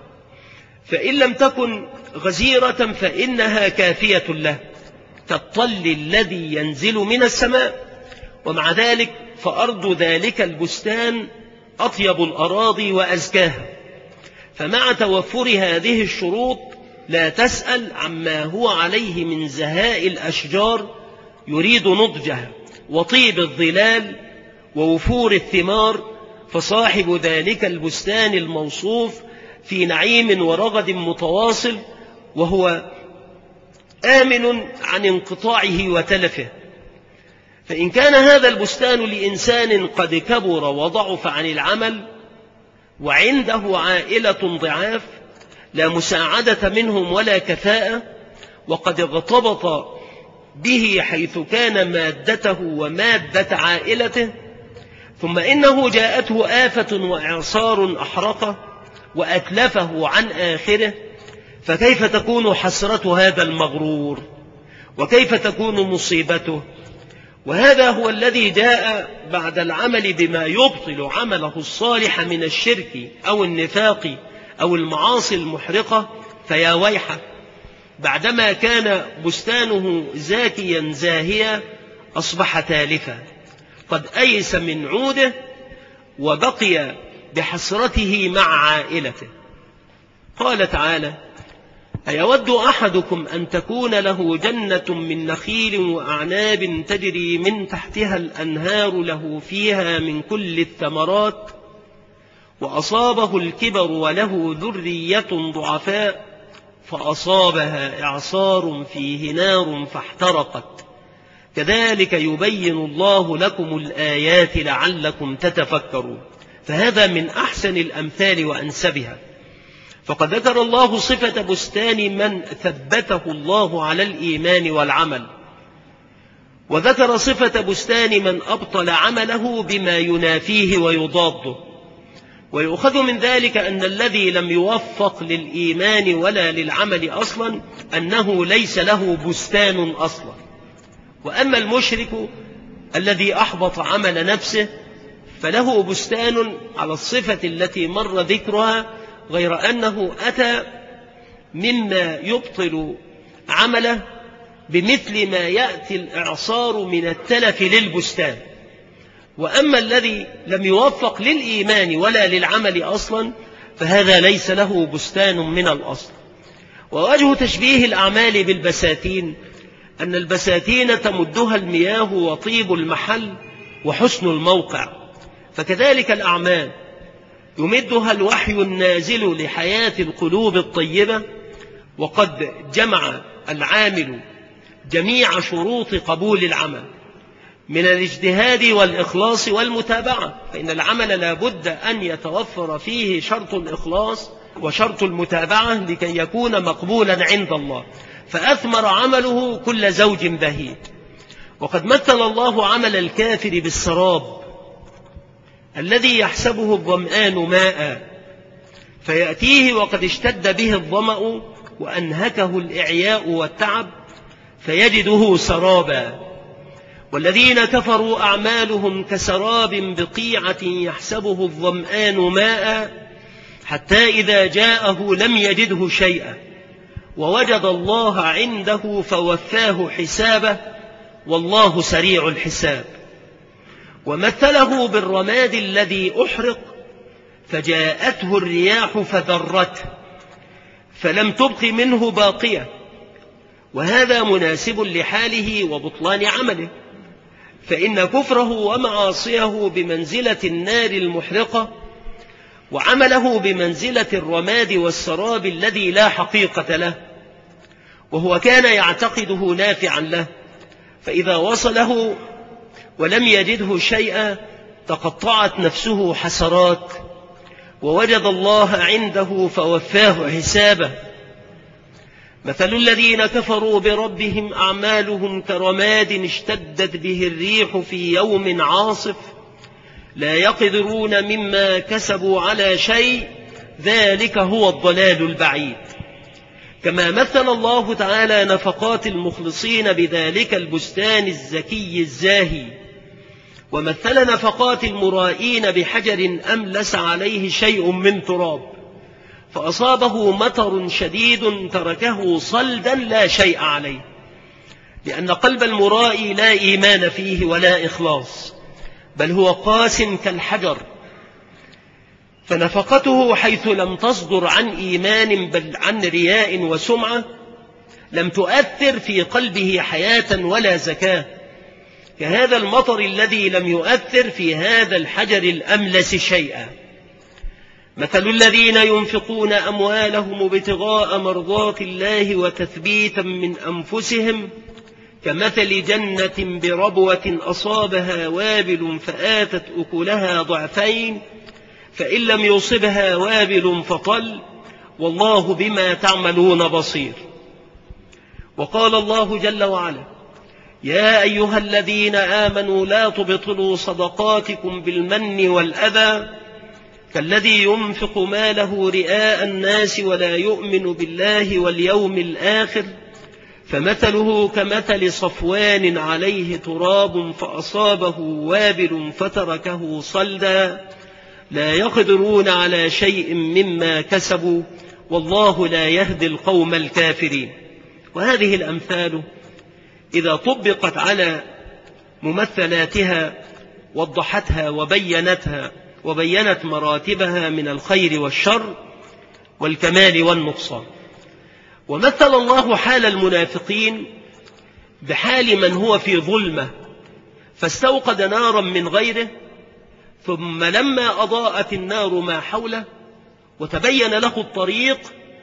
فإن لم تكن غزيرة فإنها كافية له، كالطل الذي ينزل من السماء. ومع ذلك فأرض ذلك البستان أطيب الأراضي وأزكاها، فمع توفر هذه الشروط لا تسأل عما هو عليه من زهاء الأشجار يريد نضجها وطيب الظلال ووفور الثمار، فصاحب ذلك البستان الموصوف في نعيم ورغد متواصل، وهو آمن عن انقطاعه وتلفه. فإن كان هذا البستان لإنسان قد كبر وضعف عن العمل وعنده عائلة ضعاف لا مساعدة منهم ولا كفاءة، وقد اغتبط به حيث كان مادته ومادة عائلته، ثم إنه جاءته آفة وإعصار أحرقه وأتلفه عن آخره، فكيف تكون حسرة هذا المغرور؟ وكيف تكون مصيبته؟ وهذا هو الذي جاء بعد العمل بما يبطل عمله الصالح من الشرك أو النفاق أو المعاصي المحرقة، فيا ويحه، بعدما كان بستانه زاكيا زاهيا أصبح تالفا، قد أيس من عوده وبقي بحسرته مع عائلته. قال تعالى: أيود أحدكم أن تكون له جنة من نخيل وأعناب تجري من تحتها الأنهار له فيها من كل الثمرات وأصابه الكبر وله ذرية ضعفاء فأصابها إعصار فيه نار فاحترقت كذلك يبين الله لكم الآيات لعلكم تتفكرون. فهذا من أحسن الأمثال وأنسبها. فقد ذكر الله صفة بستان من ثبته الله على الإيمان والعمل، وذكر صفة بستان من أبطل عمله بما ينافيه ويضاده. ويؤخذ من ذلك أن الذي لم يوفق للإيمان ولا للعمل أصلا أنه ليس له بستان أصلا. وأما المشرك الذي أحبط عمل نفسه فله بستان على الصفة التي مر ذكرها، غير أنه أتى مما يبطل عمله بمثل ما يأتي الإعصار من التلف للبستان. وأما الذي لم يوفق للإيمان ولا للعمل أصلا فهذا ليس له بستان من الأصل. ووجه تشبيه الأعمال بالبساتين أن البساتين تمدها المياه وطيب المحل وحسن الموقع، فكذلك الأعمال يمدها الوحي النازل لحياة القلوب الطيبة. وقد جمع العامل جميع شروط قبول العمل من الاجتهاد والإخلاص والمتابعة، فإن العمل لا بد أن يتوفر فيه شرط الإخلاص وشرط المتابعة لكي يكون مقبولا عند الله. فأثمر عمله كل زوج بهيج. وقد مثل الله عمل الكافر بالسراب الذي يحسبه الظمآن ماء فيأتيه وقد اشتد به الظمأ وأنهكه الإعياء والتعب فيجده سرابا. والذين كفروا أعمالهم كسراب بقيعة يحسبه الظمآن ماء حتى إذا جاءه لم يجده شيئا ووجد الله عنده فوفاه حسابه والله سريع الحساب. ومثله بالرماد الذي أحرق فجاءته الرياح فذرته فلم تبق منه باقية. وهذا مناسب لحاله وبطلان عمله، فإن كفره ومعاصيه بمنزلة النار المحرقة وعمله بمنزلة الرماد والسراب الذي لا حقيقة له، وهو كان يعتقده نافعا له، فإذا وصله ولم يجده شيئا تقطعت نفسه حسرات ووجد الله عنده فوفاه حسابه. مثل الذين كفروا بربهم أعمالهم كرماد اشتدت به الريح في يوم عاصف لا يقدرون مما كسبوا على شيء ذلك هو الضلال البعيد. كما مثل الله تعالى نفقات المخلصين بذلك البستان الزكي الزاهي، ومثل نفقات المرائين بحجر أملس عليه شيء من تراب فأصابه مطر شديد تركه صلدا لا شيء عليه، لأن قلب المرائي لا إيمان فيه ولا إخلاص، بل هو قاس كالحجر. فنفقته حيث لم تصدر عن إيمان بل عن رياء وسمعة لم تؤثر في قلبه حياة ولا زكاة، كهذا المطر الذي لم يؤثر في هذا الحجر الأملس شيئا. مثل الذين ينفقون أموالهم ابتغاء مرضات الله وتثبيتا من أنفسهم كمثل جنة بربوة أصابها وابل فآتت أكلها ضعفين فإن لم يصبها وابل فطل والله بما تعملون بصير. وقال الله جل وعلا: يا أيها الذين آمنوا لا تبطلوا صدقاتكم بالمن والأذى كالذي ينفق ماله رئاء الناس ولا يؤمن بالله واليوم الآخر فمثله كمثل صفوان عليه تراب فأصابه وابل فتركه صلدا لا يقدرون على شيء مما كسبوا والله لا يهدي القوم الكافرين. وهذه الأمثال إذا طبقت على ممثلاتها وضحتها وبينتها وبينت مراتبها من الخير والشر والكمال والنقصان. ومثل الله حال المنافقين بحال من هو في ظلمة فاستوقد نارا من غيره ثم لما أضاءت النار ما حوله وتبين له الطريق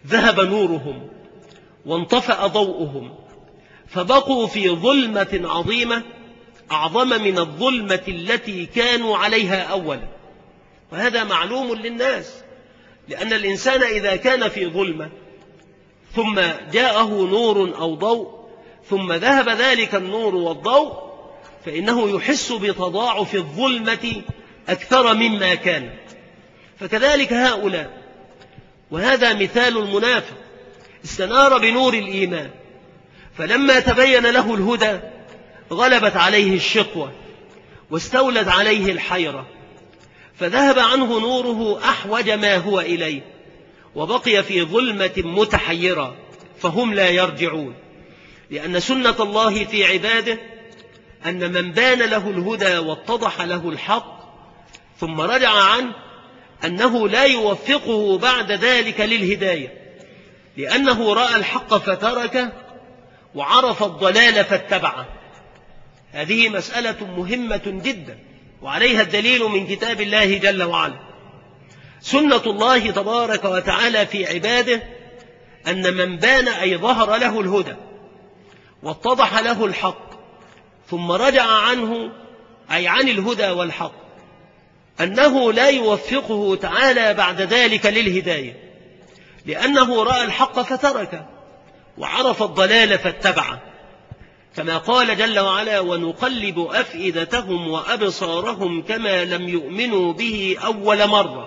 ذهب نورهم وانطفأ ضوءهم فبقوا في ظلمة عظيمة أعظم من الظلمة التي كانوا عليها أولا. وهذا معلوم للناس، لأن الإنسان إذا كان في ظلمة ثم جاءه نور أو ضوء ثم ذهب ذلك النور والضوء فإنه يحس بتضاعف الظلمة أكثر مما كانت. فكذلك هؤلاء، وهذا مثال المنافق، استنار بنور الإيمان فلما تبين له الهدى غلبت عليه الشقوة واستولت عليه الحيرة فذهب عنه نوره أحوج ما هو إليه وبقي في ظلمة متحيرة فهم لا يرجعون. لأن سنة الله في عباده أن من بان له الهدى واتضح له الحق ثم رجع عنه أنه لا يوفقه بعد ذلك للهداية، لأنه رأى الحق فتركه وعرف الضلال فاتبعه. هذه مسألة مهمة جدا وعليها الدليل من كتاب الله جل وعلا. سنة الله تبارك وتعالى في عباده أن من بان أي ظهر له الهدى واتضح له الحق ثم رجع عنه أي عن الهدى والحق أنه لا يوفقه تعالى بعد ذلك للهداية، لأنه رأى الحق فتركه وعرف الضلال فاتبعه، كما قال جل وعلا: ونقلب أفئدتهم وأبصارهم كما لم يؤمنوا به أول مرة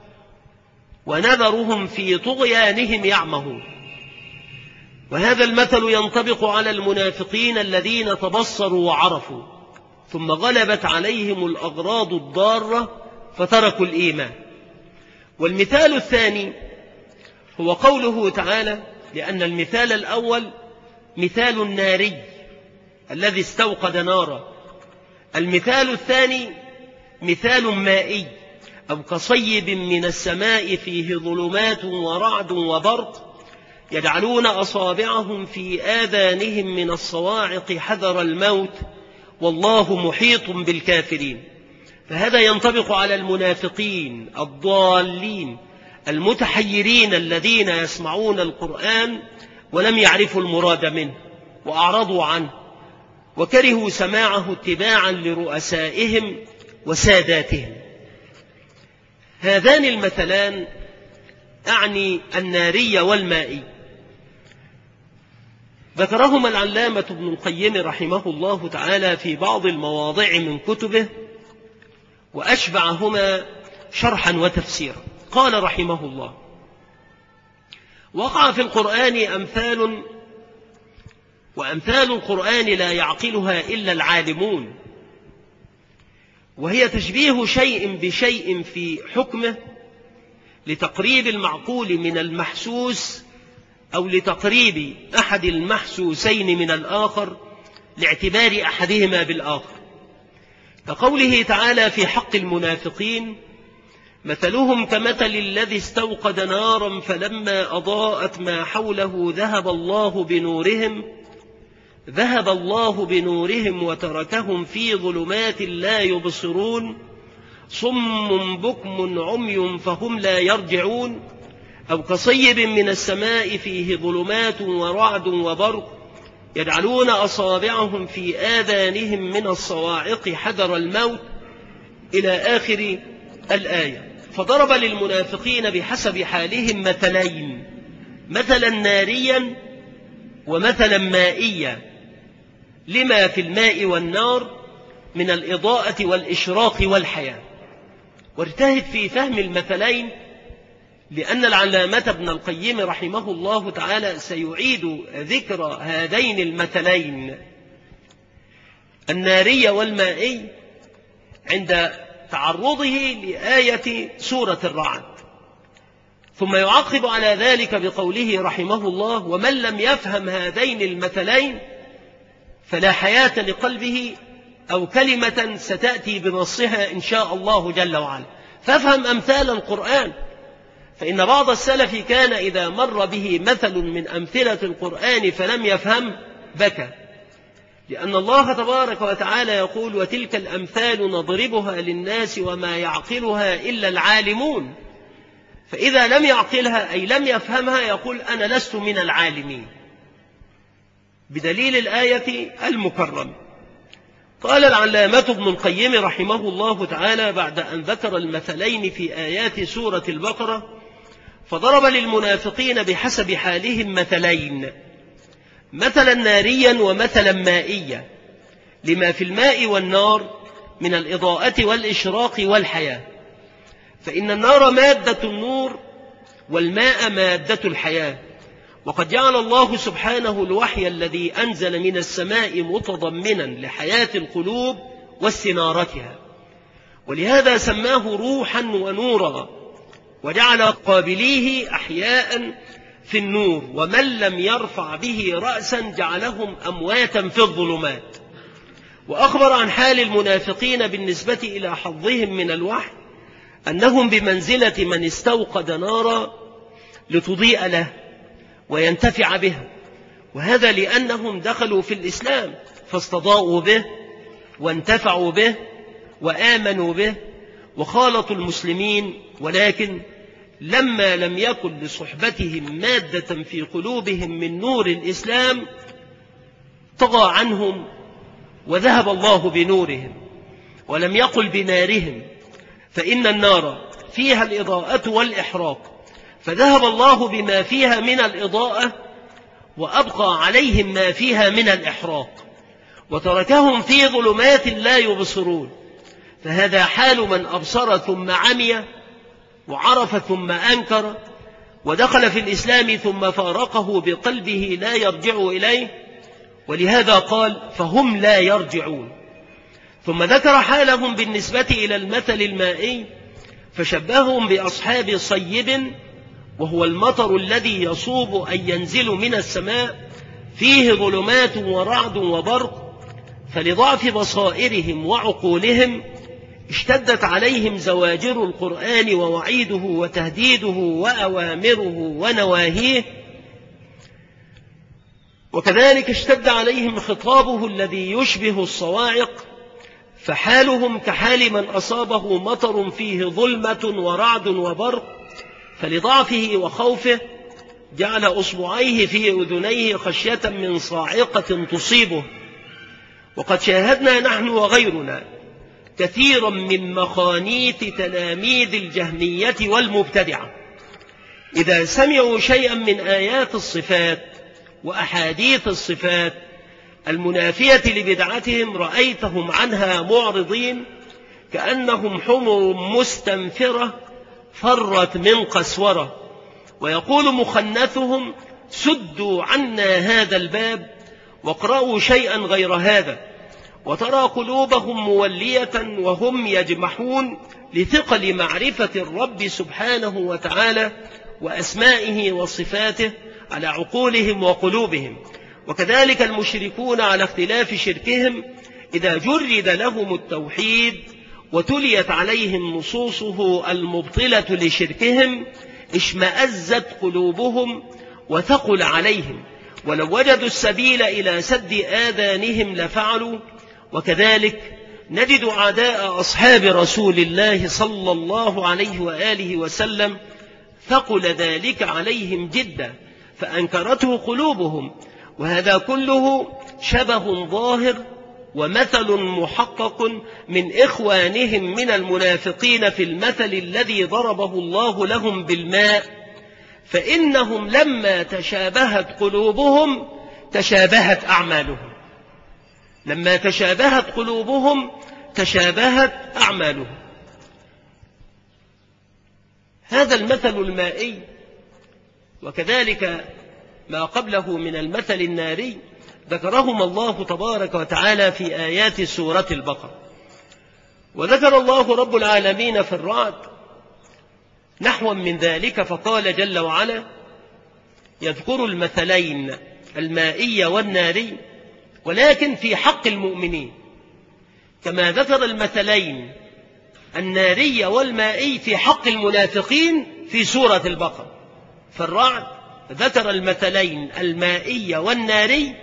ونذرهم في طغيانهم يعمهون. وهذا المثل ينطبق على المنافقين الذين تبصروا وعرفوا ثم غلبت عليهم الأغراض الضارة فتركوا الإيمان. والمثال الثاني هو قوله تعالى، لأن المثال الأول مثال الناري الذي استوقد نارا، المثال الثاني مثال مائي أو كصيب من السماء فيه ظلمات ورعد وبرق يجعلون أصابعهم في آذانهم من الصواعق حذر الموت والله محيط بالكافرين. فهذا ينطبق على المنافقين الضالين المتحيرين الذين يسمعون القرآن ولم يعرفوا المراد منه وأعرضوا عنه وكرهوا سماعه اتباعا لرؤسائهم وساداتهم. هذان المثلان أعني الناري والمائي ذكرهما العلامة ابن القيم رحمه الله تعالى في بعض المواضع من كتبه وأشبعهما شرحا وتفسيرا. قال رحمه الله: وقع في القرآن أمثال، وأمثال القرآن لا يعقلها إلا العالمون، وهي تشبيه شيء بشيء في حكمه لتقريب المعقول من المحسوس أو لتقريب أحد المحسوسين من الآخر لاعتبار أحدهما بالآخر، كقوله تعالى في حق المنافقين: مثلهم كمثل الذي استوقد نارا فلما أضاءت ما حوله ذهب الله بنورهم وتركهم في ظلمات لا يبصرون صم بكم عمي فهم لا يرجعون. أو كصيب من السماء فيه ظلمات ورعد وبرق يجعلون أصابعهم في آذانهم من الصواعق حذر الموت، إلى آخر الآية. فضرب للمنافقين بحسب حالهم مثلين: مثلا ناريا ومثلا مائيا، لما في الماء والنار من الإضاءة والإشراق والحياة. واجتهد في فهم المثلين، لأن العلامة ابن القيم رحمه الله تعالى سيعيد ذكر هذين المثلين الناري والمائي عند تعرضه لآية سورة الرعد، ثم يعقب على ذلك بقوله رحمه الله: ومن لم يفهم هذين المثلين فلا حياة لقلبه، أو كلمة ستأتي بنصها إن شاء الله جل وعلا. فافهم أمثال القرآن، فإن بعض السلف كان إذا مر به مثل من أمثلة القرآن فلم يفهم بكى، لأن الله تبارك وتعالى يقول: وتلك الأمثال نضربها للناس وما يعقلها إلا العالمون. فإذا لم يعقلها أي لم يفهمها يقول أنا لست من العالمين بدليل الآية المكرمة. قال العلامة ابن القيم رحمه الله تعالى بعد أن ذكر المثلين في آيات سورة البقرة فضرب للمنافقين بحسب حالهم مثلين، مثلا ناريا ومثلا مائيا، لما في الماء والنار من الإضاءة والإشراق والحياة. فإن النار مادة النور والماء مادة الحياة، وقد جعل الله سبحانه الوحي الذي أنزل من السماء متضمنا لحياة القلوب واستنارتها، ولهذا سماه روحا ونورا، وجعل قابليه أحياء في النور، ومن لم يرفع به رأسا جعلهم أمواتا في الظلمات. وأخبر عن حال المنافقين بالنسبة إلى حظهم من الوحي أنهم بمنزلة من استوقد نارا لتضيء له وينتفع بها، وهذا لأنهم دخلوا في الإسلام فاستضاءوا به وانتفعوا به وآمنوا به وخالطوا المسلمين، ولكن لما لم يكن لصحبتهم مادة في قلوبهم من نور الإسلام طغى عنهم وذهب الله بنورهم، ولم يقل بنارهم، فإن النار فيها الإضاءة والإحراق، فذهب الله بما فيها من الإضاءة وأبقى عليهم ما فيها من الإحراق، وتركهم في ظلمات لا يبصرون. فهذا حال من أبصر ثم عمي، وعرف ثم أنكر، ودخل في الإسلام ثم فارقه بقلبه لا يرجع إليه، ولهذا قال فهم لا يرجعون. ثم ذكر حالهم بالنسبة إلى المثل المائي فشبههم بأصحاب صيب، وهو المطر الذي يصوب أن ينزل من السماء فيه ظلمات ورعد وبرق، فلضعف بصائرهم وعقولهم اشتدت عليهم زواجر القرآن ووعيده وتهديده وأوامره ونواهيه، وكذلك اشتد عليهم خطابه الذي يشبه الصواعق، فحالهم كحال من أصابه مطر فيه ظلمة ورعد وبرق، فلضعفه وخوفه جعل أصبعيه في أذنيه خشية من صاعقة تصيبه. وقد شاهدنا نحن وغيرنا كثيرا من مخانيث تلاميذ الجهمية والمبتدعة، إذا سمعوا شيئا من آيات الصفات وأحاديث الصفات المنافية لبدعتهم رأيتهم عنها معرضين كأنهم حمر مستنفرة فرت من قسورة، ويقول مخنثهم سدوا عنا هذا الباب واقرأوا شيئا غير هذا، وترى قلوبهم مولية وهم يجمحون لثقل معرفة الرب سبحانه وتعالى وأسمائه وصفاته على عقولهم وقلوبهم. وكذلك المشركون على اختلاف شركهم إذا جرد لهم التوحيد وتليت عليهم نصوصه المبطلة لشركهم اشمأزت قلوبهم وثقل عليهم، ولو وجدوا السبيل إلى سد آذانهم لفعلوا. وكذلك نجد أعداء أصحاب رسول الله صلى الله عليه وآله وسلم ثقل ذلك عليهم جدا فأنكرته قلوبهم، وهذا كله شبه ظاهر ومثل محقق من إخوانهم من المنافقين في المثل الذي ضربه الله لهم بالماء، فإنهم لما تشابهت قلوبهم تشابهت أعمالهم، لما تشابهت قلوبهم تشابهت أعمالهم. هذا المثل المائي وكذلك ما قبله من المثل الناري ذكرهما الله تبارك وتعالى في آيات سورة البقرة. وذكر الله رب العالمين في الرعد نحو من ذلك فقال جل وعلا يذكر المثلين المائي والناري ولكن في حق المؤمنين، كما ذكر المثلين الناري والمائي في حق المنافقين في سورة البقرة. فالرعد ذكر المثلين المائي والناري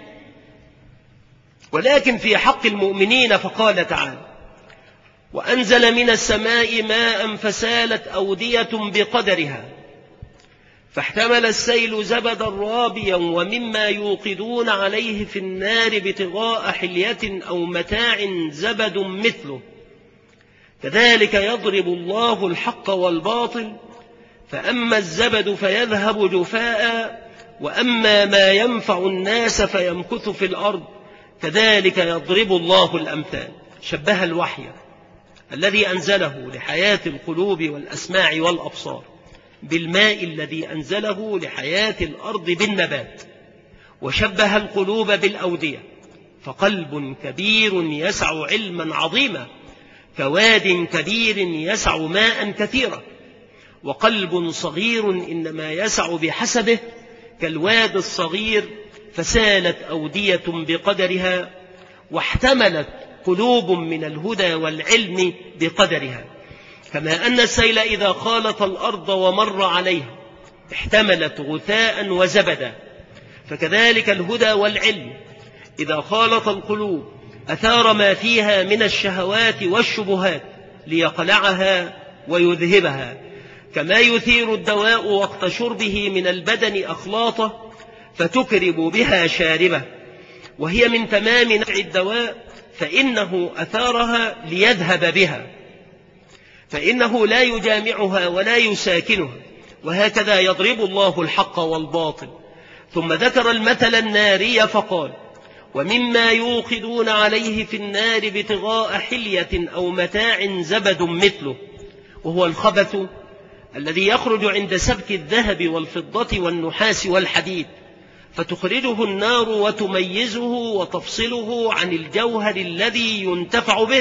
ولكن في حق المؤمنين فقال تعالى وأنزل من السماء ماء فسالت أودية بقدرها فاحتمل السيل زبدا رابيا ومما يوقدون عليه في النار ابتغاء حلية أو متاع زبد مثله كذلك يضرب الله الحق والباطل فأما الزبد فيذهب جفاء وأما ما ينفع الناس فيمكث في الأرض كذلك يضرب الله الأمثال. شبه الوحي الذي أنزله لحياة القلوب والأسماع والأبصار بالماء الذي أنزله لحياة الأرض بالنبات، وشبه القلوب بالأودية، فقلب كبير يسع علما عظيما كواد كبير يسع ماء كثيرا، وقلب صغير إنما يسع بحسبه كالواد الصغير فسالت أودية بقدرها، واحتملت قلوب من الهدى والعلم بقدرها. كما أن السيل إذا خالط الأرض ومر عليها احتملت غثاء وزبدا، فكذلك الهدى والعلم إذا خالط القلوب أثار ما فيها من الشهوات والشبهات ليقلعها ويذهبها، كما يثير الدواء وقت شربه من البدن أخلاطه فتكرب بها شاربه، وهي من تمام نفع الدواء فإنه أثارها ليذهب بها، فإنه لا يجامعها ولا يساكنها، وهكذا يضرب الله الحق والباطل. ثم ذكر المثل الناري فقال ومما يوقدون عليه في النار ابتغاء حلية أو متاع زبد مثله، وهو الخبث الذي يخرج عند سبك الذهب والفضة والنحاس والحديد، فتخرجه النار وتميزه وتفصله عن الجوهر الذي ينتفع به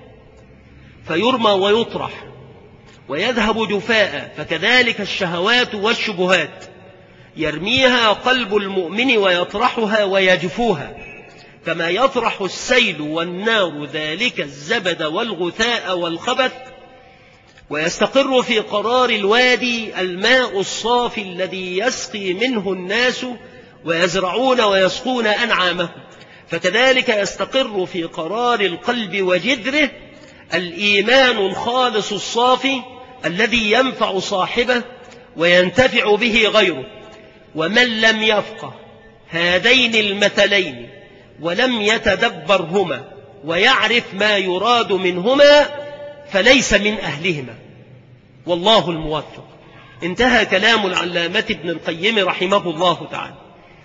فيرمى ويطرح ويذهب جفاء. فكذلك الشهوات والشبهات يرميها قلب المؤمن ويطرحها ويجفوها، كما يطرح السيل والنار ذلك الزبد والغثاء والخبث، ويستقر في قرار الوادي الماء الصافي الذي يسقي منه الناس ويزرعون ويسقون أنعامهم. فكذلك يستقر في قرار القلب وجذره الإيمان الخالص الصافي الذي ينفع صاحبه وينتفع به غيره. ومن لم يفقه هذين المثلين ولم يتدبرهما ويعرف ما يراد منهما فليس من أهلهما، والله الموفق. انتهى كلام العلامة ابن القيم رحمه الله تعالى.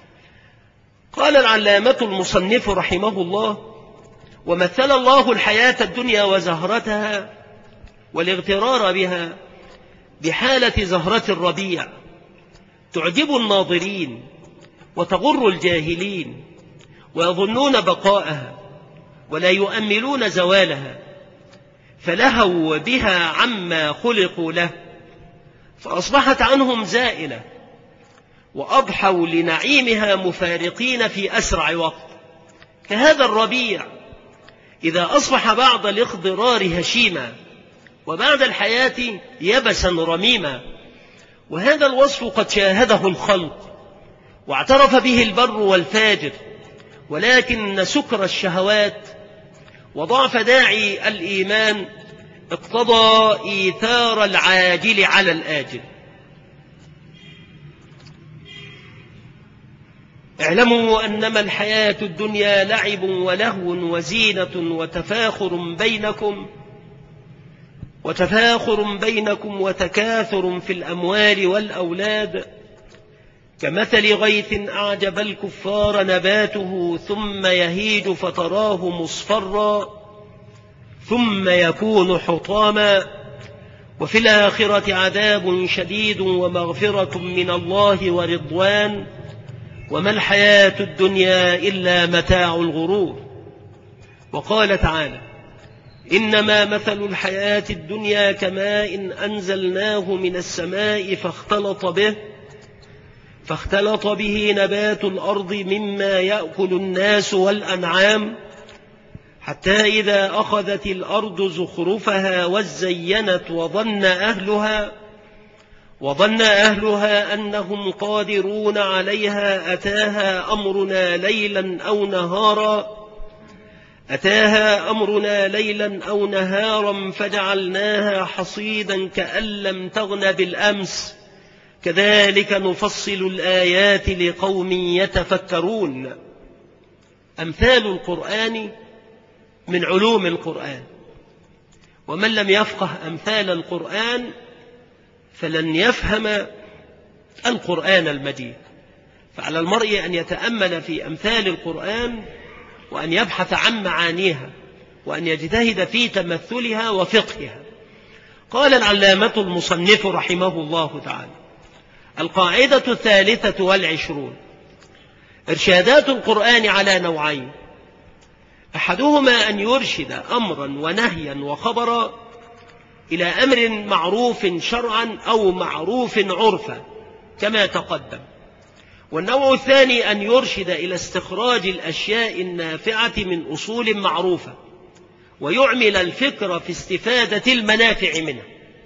قال العلامة المصنف رحمه الله ومثل الله الحياة الدنيا وزهرتها والاغترار بها بحالة زهرة الربيع تعجب الناظرين وتغر الجاهلين ويظنون بقاءها ولا يؤملون زوالها، فلهوا بها عما خلقوا له فأصبحت عنهم زائلة، وأضحوا لنعيمها مفارقين في أسرع وقت. كهذا الربيع إذا أصبح بعد الاخضرار هشيما وبعد الحياة يبسا رميما. وهذا الوصف قد شاهده الخلق واعترف به البر والفاجر، ولكن سكر الشهوات وضعف داعي الإيمان اقتضى إيثار العاجل على الآجل. اعلموا أنما الحياة الدنيا لعب ولهو وزينة وتفاخر بينكم وتكاثر في الأموال والأولاد كمثل غيث أعجب الكفار نباته ثم يهيج فتراه مصفرا ثم يكون حطاما وفي الآخرة عذاب شديد ومغفرة من الله ورضوان وما الحياة الدنيا إلا متاع الغرور. وقال تعالى إنما مثل الحياة الدنيا كماء أنزلناه من السماء فاختلط به نبات الأرض مما يأكل الناس والأنعام حتى إذا أخذت الأرض زخرفها وزينت وظن أهلها أنهم قادرون عليها أتاها أمرنا ليلا أو نهارا فجعلناها حصيدا كأن لم تغن بالأمس كذلك نفصل الآيات لقوم يتفكرون. أمثال القرآن من علوم القرآن، ومن لم يفقه أمثال القرآن فلن يفهم القرآن المجيد. فعلى المرء أن يتأمل في أمثال القرآن وأن يبحث عن معانيها وأن يجتهد في تمثلها وفقهها. قال العلامة المصنف رحمه الله تعالى: القاعدة 23: إرشادات القرآن على نوعين: أحدهما أن يرشد أمرا ونهيا وخبرا إلى أمر معروف شرعا أو معروف عرفا كما تقدم، والنوع الثاني أن يرشد إلى استخراج الأشياء النافعة من أصول معروفة ويعمل الفكر في استفادة المنافع منها.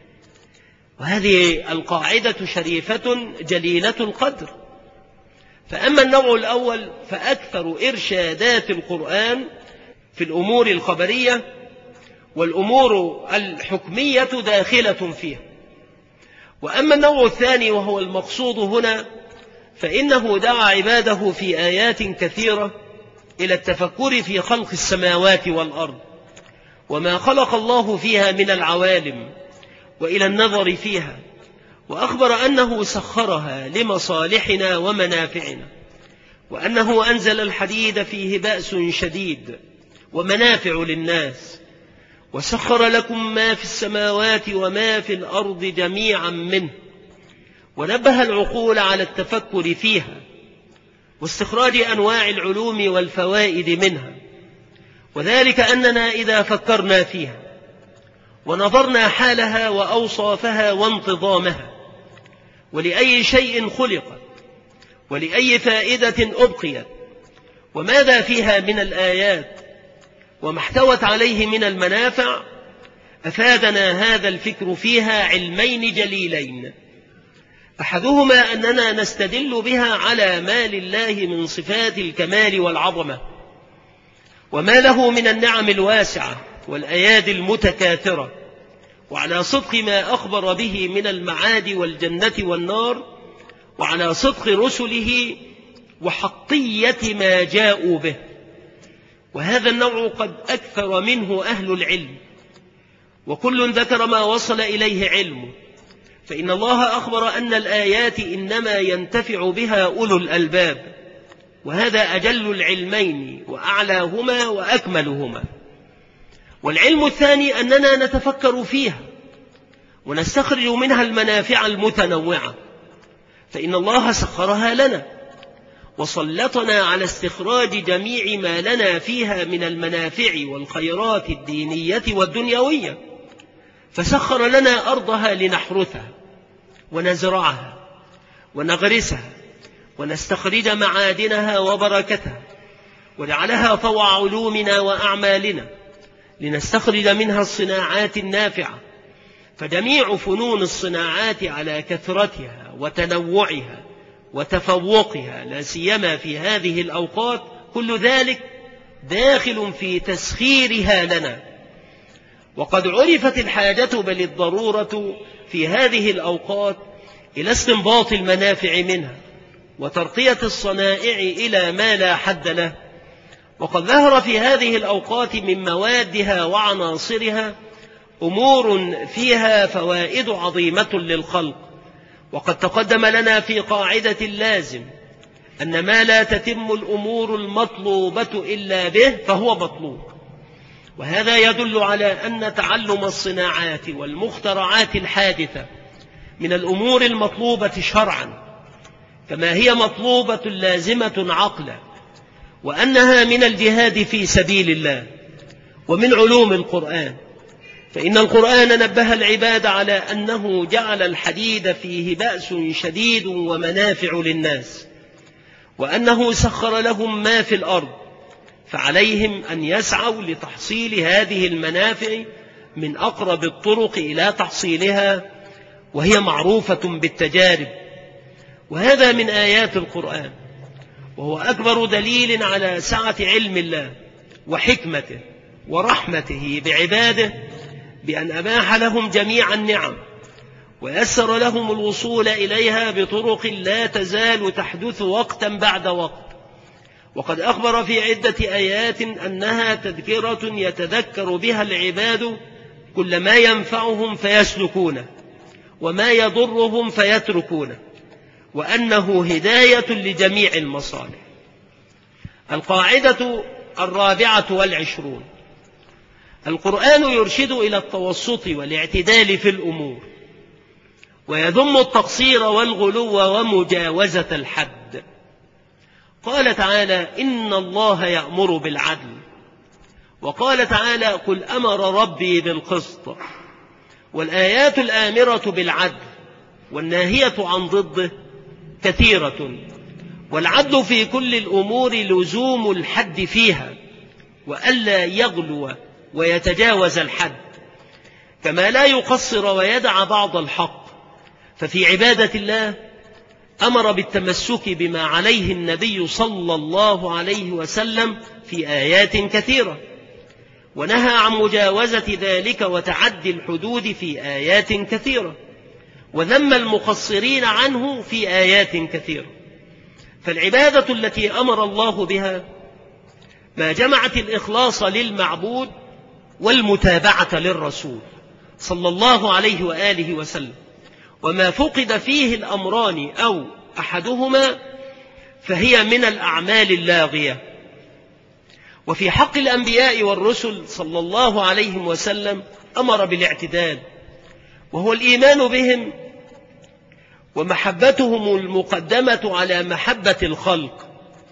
وهذه القاعدة شريفة جليلة القدر. فأما النوع الأول فأكثر إرشادات القرآن في الأمور الخبرية، والأمور الحكمية داخلة فيها. وأما النوع الثاني وهو المقصود هنا فإنه دعا عباده في آيات كثيرة إلى التفكر في خلق السماوات والأرض وما خلق الله فيها من العوالم، وإلى النظر فيها، وأخبر أنه سخرها لمصالحنا ومنافعنا، وأنه أنزل الحديد فيه بأس شديد ومنافع للناس، وسخر لكم ما في السماوات وما في الأرض جميعا منه، ونبه العقول على التفكر فيها واستخراج أنواع العلوم والفوائد منها. وذلك أننا إذا فكرنا فيها ونظرنا حالها وأوصافها وانتظامها ولأي شيء خلقت ولأي فائدة أبقيت وماذا فيها من الآيات وما احتوت عليه من المنافع، أفادنا هذا الفكر فيها علمين جليلين: أحدهما أننا نستدل بها على ما لله من صفات الكمال والعظمة وما له من النعم الواسعة والأيادي المتكاثرة، وعلى صدق ما أخبر به من المعاد والجنة والنار، وعلى صدق رسله وحقية ما جاءوا به. وهذا النوع قد أكثر منه أهل العلم، وكل ذكر ما وصل إليه علمه، فإن الله أخبر أن الآيات إنما ينتفع بها أولو الألباب، وهذا أجل العلمين وأعلاهما وأكملهما. والعلم الثاني أننا نتفكر فيها ونستخرج منها المنافع المتنوعة، فإن الله سخرها لنا وسلطنا على استخراج جميع ما لنا فيها من المنافع والخيرات الدينية والدنيوية، فسخر لنا أرضها لنحرثها ونزرعها ونغرسها ونستخرج معادنها وبركتها، وجعلها طوع علومنا وأعمالنا لنستخرج منها الصناعات النافعة. فجميع فنون الصناعات على كثرتها وتنوعها وتفوقها، لا سيما في هذه الأوقات، كل ذلك داخل في تسخيرها لنا. وقد عرفت الحاجة بل الضرورة في هذه الأوقات إلى استنباط المنافع منها وترقية الصنائع إلى ما لا حد له. وقد ظهر في هذه الأوقات من موادها وعناصرها أمور فيها فوائد عظيمة للخلق. وقد تقدم لنا في قاعدة اللازم أن ما لا تتم الأمور المطلوبة إلا به فهو مطلوب، وهذا يدل على أن تعلم الصناعات والمخترعات الحادثة من الأمور المطلوبة شرعا، كما هي مطلوبة لازمة عقلا، وأنها من الجهاد في سبيل الله ومن علوم القرآن. فإن القرآن نبه العباد على أنه جعل الحديد فيه بأس شديد ومنافع للناس، وأنه سخر لهم ما في الأرض، فعليهم أن يسعوا لتحصيل هذه المنافع من أقرب الطرق إلى تحصيلها، وهي معروفة بالتجارب. وهذا من آيات القرآن، وهو أكبر دليل على سعة علم الله وحكمته ورحمته بعباده، بأن أباح لهم جميع النعم ويسر لهم الوصول إليها بطرق لا تزال تحدث وقتا بعد وقت. وقد أخبر في عدة آيات أنها تذكرة يتذكر بها العباد كل ما ينفعهم فيسلكونه وما يضرهم فيتركونه، وأنه هداية لجميع المصالح. القاعدة 24: القرآن يرشد إلى التوسط والاعتدال في الأمور، ويذم التقصير والغلو ومجاوزة الحد. قال تعالى: إن الله يأمر بالعدل. وقال تعالى: قل أمر ربي بالقسط. والآيات الآمرة بالعدل والناهية عن ضده كثيرة، والعدل في كل الأمور لزوم الحد فيها، وألا يغلو ويتجاوز الحد، كما لا يقصر ويدع بعض الحق. ففي عبادة الله أمر بالتمسك بما عليه النبي صلى الله عليه وسلم في آيات كثيرة، ونهى عن مجاوزة ذلك وتعدي الحدود في آيات كثيرة، وذم المقصرين عنه في آيات كثيرة. فالعبادة التي أمر الله بها ما جمعت الإخلاص للمعبود والمتابعة للرسول صلى الله عليه وآله وسلم، وما فقد فيه الأمران أو أحدهما فهي من الأعمال اللاغية. وفي حق الأنبياء والرسل صلى الله عليه وسلم أمر بالاعتدال، وهو الإيمان بهم ومحبتهم المقدمة على محبة الخلق،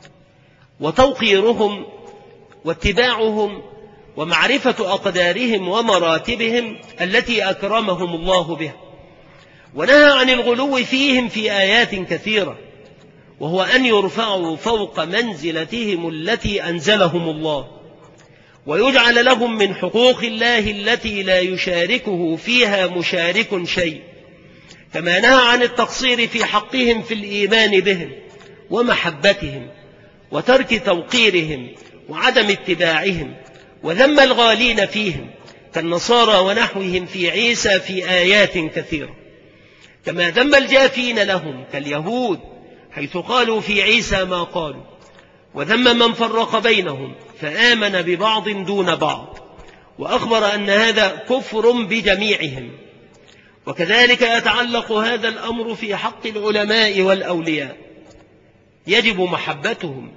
وتوقيرهم واتباعهم ومعرفة أقدارهم ومراتبهم التي أكرمهم الله بها. ونهى عن الغلو فيهم في آيات كثيرة، وهو أن يرفعوا فوق منزلتهم التي أنزلهم الله، ويجعل لهم من حقوق الله التي لا يشاركه فيها مشارك شيء، كما نهى عن التقصير في حقهم في الإيمان بهم ومحبتهم وترك توقيرهم وعدم اتباعهم، وذم الغالين فيهم كالنصارى ونحوهم في عيسى في آيات كثيرة، كما ذم الجافين لهم كاليهود حيث قالوا في عيسى ما قالوا، وذم من فرق بينهم فآمن ببعض دون بعض، وأخبر أن هذا كفر بجميعهم. وكذلك يتعلق هذا الأمر في حق العلماء والأولياء، يجب محبتهم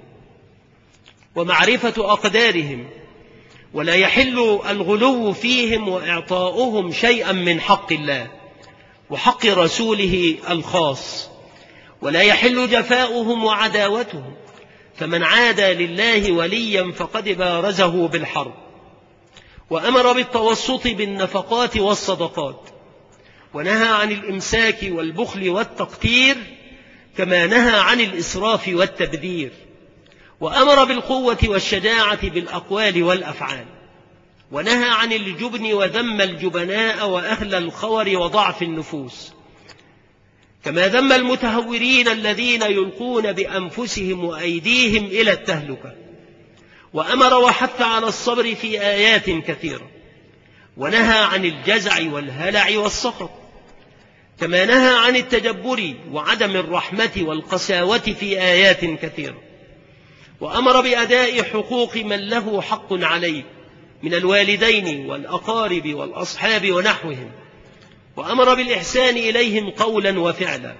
ومعرفة أقدارهم، ولا يحل الغلو فيهم وإعطاؤهم شيئا من حق الله وحق رسوله الخاص، ولا يحل جفاؤهم وعداوتهم، فمن عادى لله وليا فقد بارزه بالحرب. وأمر بالتوسط بالنفقات والصدقات، ونهى عن الإمساك والبخل والتقتير، كما نهى عن الإسراف والتبذير. وأمر بالقوة والشجاعة بالأقوال والأفعال، ونهى عن الجبن وذم الجبناء وأهل الخور وضعف النفوس، كما ذم المتهورين الذين يلقون بأنفسهم وأيديهم إلى التهلكة. وأمر وحث على الصبر في آيات كثيرة، ونهى عن الجزع والهلع والسخط، كما نهى عن التجبر وعدم الرحمة والقساوة في آيات كثيرة. وأمر بأداء حقوق من له حق عليه من الوالدين والأقارب والأصحاب ونحوهم، وأمر بالإحسان إليهم قولا وفعلا،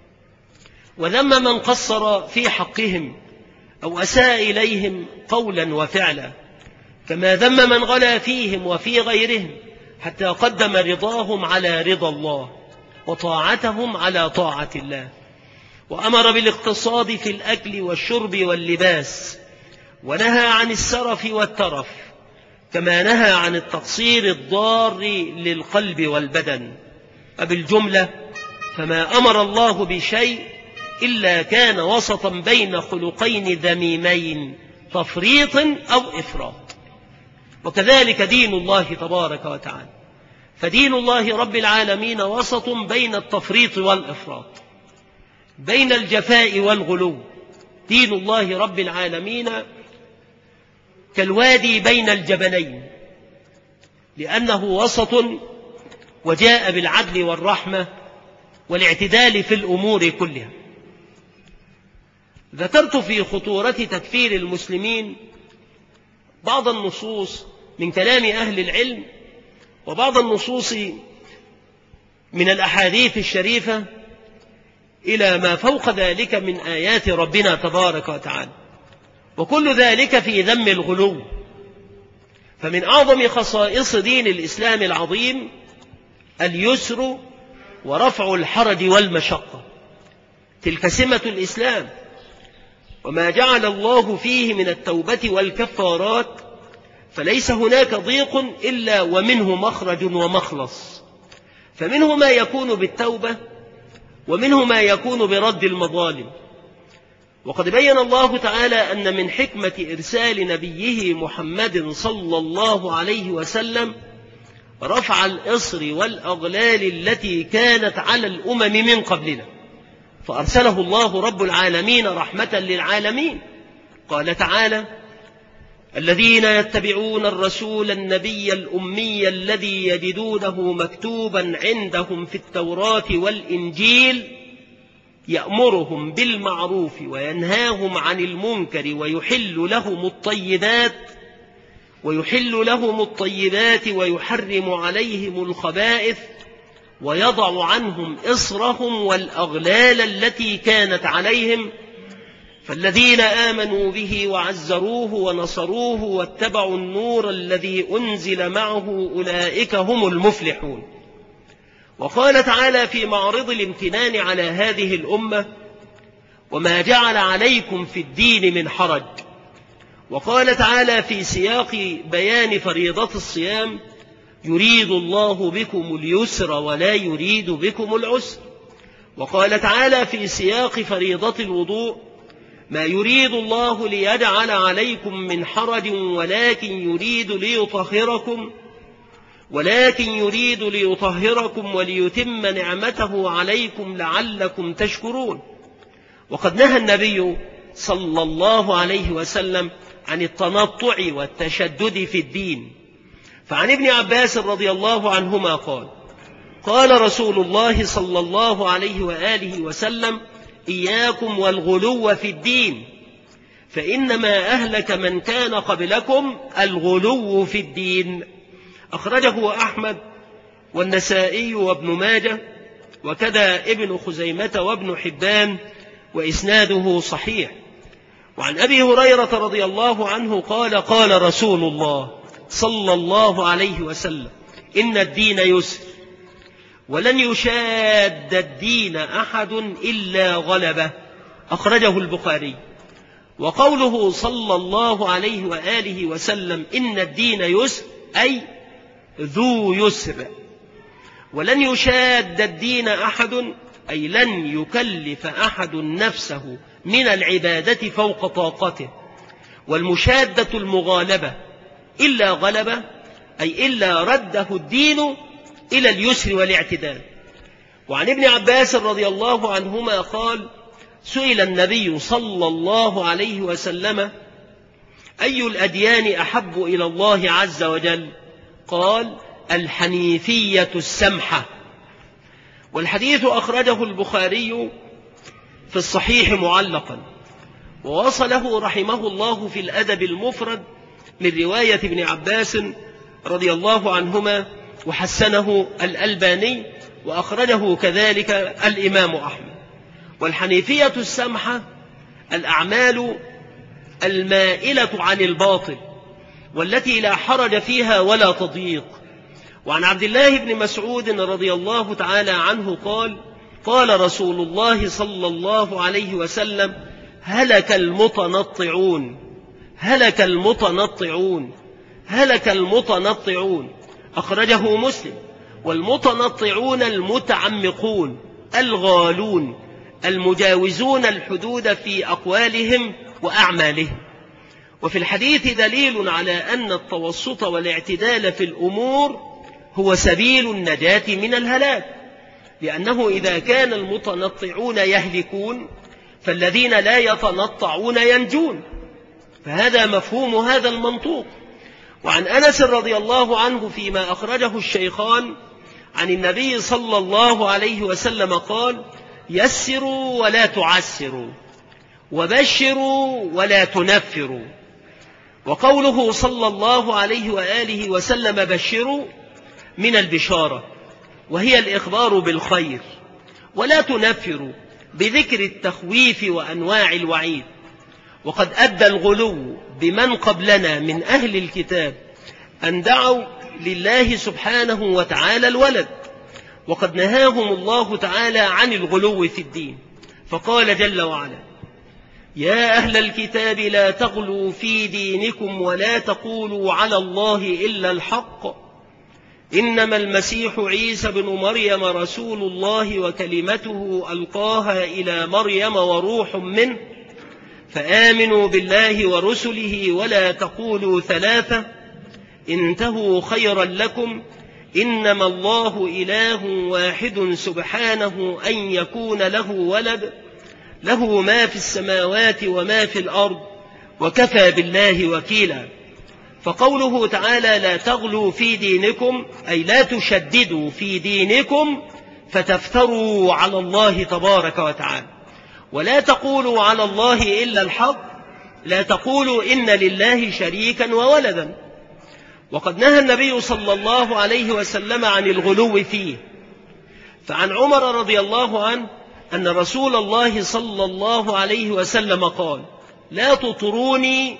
وذم من قصر في حقهم أو أساء إليهم قولا وفعلا، كما ذم من غلا فيهم وفي غيرهم حتى قدم رضاهم على رضا الله وطاعتهم على طاعة الله. وأمر بالاقتصاد في الأكل والشرب واللباس، ونهى عن السرف والترف، كما نهى عن التقصير الضار للقلب والبدن. وبالجملة فما أمر الله بشيء إلا كان وسطا بين خلقين ذميمين، تفريط أو إفراط. وكذلك دين الله تبارك وتعالى، فدين الله رب العالمين وسط بين التفريط والإفراط، بين الجفاء والغلو. دين الله رب العالمين كالوادي بين الجبلين، لأنه وسط وجاء بالعدل والرحمة والاعتدال في الأمور كلها. ذكرت في خطورة تكفير المسلمين بعض النصوص من كلام أهل العلم وبعض النصوص من الأحاديث الشريفة إلى ما فوق ذلك من آيات ربنا تبارك وتعالى، وكل ذلك في ذم الغلو. فمن أعظم خصائص دين الإسلام العظيم اليسر ورفع الحرج والمشقة، تلك سمة الإسلام، وما جعل الله فيه من التوبة والكفارات، فليس هناك ضيق إلا ومنه مخرج ومخلص، فمنه ما يكون بالتوبة ومنه ما يكون برد المظالم. وقد بين الله تعالى أن من حكمة إرسال نبيه محمد صلى الله عليه وسلم رفع الإصر والأغلال التي كانت على الأمم من قبلنا، فأرسله الله رب العالمين رحمة للعالمين. قال تعالى: الذين يتبعون الرسول النبي الأمي الذي يجدونه مكتوبا عندهم في التوراة والإنجيل يأمرهم بالمعروف وينهاهم عن المنكر ويحل لهم الطيبات ويحرم عليهم الخبائث ويضع عنهم إصرهم والأغلال التي كانت عليهم، فالذين آمنوا به وعزروه ونصروه واتبعوا النور الذي أنزل معه أولئك هم المفلحون. وقال تعالى في معرض الامتنان على هذه الأمة: وما جعل عليكم في الدين من حرج. وقال تعالى في سياق بيان فريضة الصيام: يريد الله بكم اليسر ولا يريد بكم العسر. وقال تعالى في سياق فريضة الوضوء: ما يريد الله ليجعل عليكم من حرج ولكن يريد ليطهركم وليتم نعمته عليكم لعلكم تشكرون. وقد نهى النبي صلى الله عليه وسلم عن التنطع والتشدد في الدين، فعن ابن عباس رضي الله عنهما قال رسول الله صلى الله عليه وآله وسلم: إياكم والغلو في الدين، فإنما أهلك من كان قبلكم الغلو في الدين. أخرجه أحمد والنسائي وابن ماجه، وكذا ابن خزيمة وابن حبان، وإسناده صحيح. وعن أبي هريرة رضي الله عنه قال رسول الله صلى الله عليه وسلم: إن الدين يسر ولن يشاد الدين أحد إلا غلبه. أخرجه البخاري. وقوله صلى الله عليه وآله وسلم إن الدين يسر أي ذو يسر، ولن يشاد الدين أحد أي لن يكلف أحد نفسه من العبادة فوق طاقته. والمشادة المغالبة إلا غلبة أي إلا رده الدين إلى اليسر والاعتدال. وعن ابن عباس رضي الله عنهما سئل النبي صلى الله عليه وسلم: أي الأديان أحب إلى الله عز وجل؟ قال: الحنيفية السمحة. والحديث أخرجه البخاري في الصحيح معلقا، ووصله رحمه الله في الأدب المفرد من رواية ابن عباس رضي الله عنهما، وحسنه الألباني، وأخرجه كذلك الإمام أحمد. والحنيفية السمحة الأعمال المائلة عن الباطل والتي لا حرج فيها ولا تضييق. وعن عبد الله بن مسعود رضي الله تعالى عنه قال رسول الله صلى الله عليه وسلم: هلك المتنطعون. أخرجه مسلم. والمتنطعون المتعمقون الغالون المجاوزون الحدود في أقوالهم وأعمالهم. وفي الحديث دليل على أن التوسط والاعتدال في الأمور هو سبيل النجاة من الهلاك، لأنه إذا كان المتنطعون يهلكون فالذين لا يتنطعون ينجون، فهذا مفهوم هذا المنطوق. وعن أنس رضي الله عنه فيما أخرجه الشيخان عن النبي صلى الله عليه وسلم قال: يسروا ولا تعسروا، وبشروا ولا تنفروا. وقوله صلى الله عليه وآله وسلم بشروا من البشارة، وهي الإخبار بالخير، ولا تنفروا بذكر التخويف وأنواع الوعيد. وقد أدى الغلو بمن قبلنا من أهل الكتاب أن دعوا لله سبحانه وتعالى الولد، وقد نهاهم الله تعالى عن الغلو في الدين، فقال جل وعلا: يا أهل الكتاب لا تغلوا في دينكم ولا تقولوا على الله إلا الحق، إنما المسيح عيسى بن مريم رسول الله وكلمته ألقاها إلى مريم وروح منه، فآمنوا بالله ورسله ولا تقولوا ثلاثة، انتهوا خيرا لكم، إنما الله إله واحد سبحانه أن يكون له ولد، له ما في السماوات وما في الأرض، وكفى بالله وكيلا. فقوله تعالى لا تغلوا في دينكم أي لا تشددوا في دينكم فتفتروا على الله تبارك وتعالى، ولا تقولوا على الله إلا الحق، لا تقولوا إن لله شريكا وولدا. وقد نهى النبي صلى الله عليه وسلم عن الغلو فيه، فعن عمر رضي الله عنه أن رسول الله صلى الله عليه وسلم قال: لا تطروني.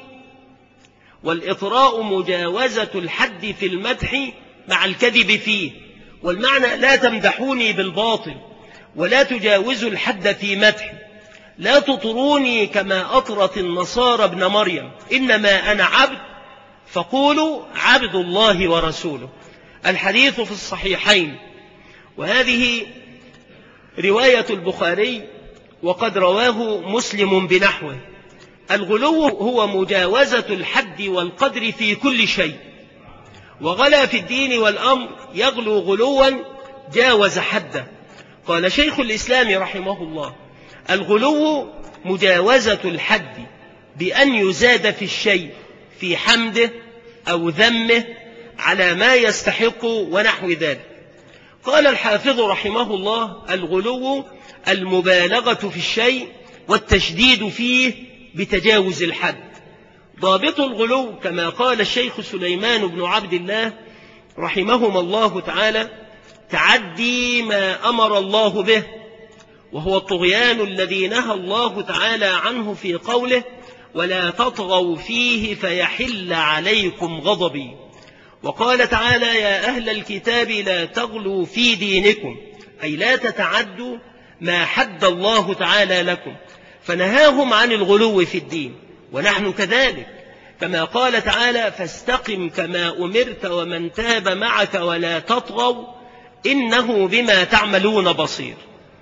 والإطراء مجاوزة الحد في المدح مع الكذب فيه، والمعنى لا تمدحوني بالباطل ولا تجاوزوا الحد في مدحي، لا تطروني كما أطرت النصارى ابن مريم، إنما أنا عبد فقولوا عبد الله ورسوله. الحديث في الصحيحين، وهذه رواية البخاري وقد رواه مسلم بنحوه. الغلو هو مجاوزة الحد والقدر في كل شيء، وغلا في الدين والأمر يغلو غلوا جاوز حده. قال شيخ الإسلام رحمه الله: الغلو مجاوزة الحد بأن يزاد في الشيء في حمده أو ذمه على ما يستحق ونحو ذلك. قال الحافظ رحمه الله: الغلو المبالغة في الشيء والتشديد فيه بتجاوز الحد. ضابط الغلو كما قال الشيخ سليمان بن عبد الله رحمهما الله تعالى: تعدي ما أمر الله به، وهو الطغيان الذي نهى الله تعالى عنه في قوله: ولا تطغوا فيه فيحل عليكم غضبي. وقال تعالى: يا أهل الكتاب لا تغلوا في دينكم، أي لا تتعدوا ما حد الله تعالى لكم، فنهاهم عن الغلو في الدين. ونحن كذلك، كما قال تعالى: فاستقم كما أمرت ومن تاب معك ولا تطغوا إنه بما تعملون بصير.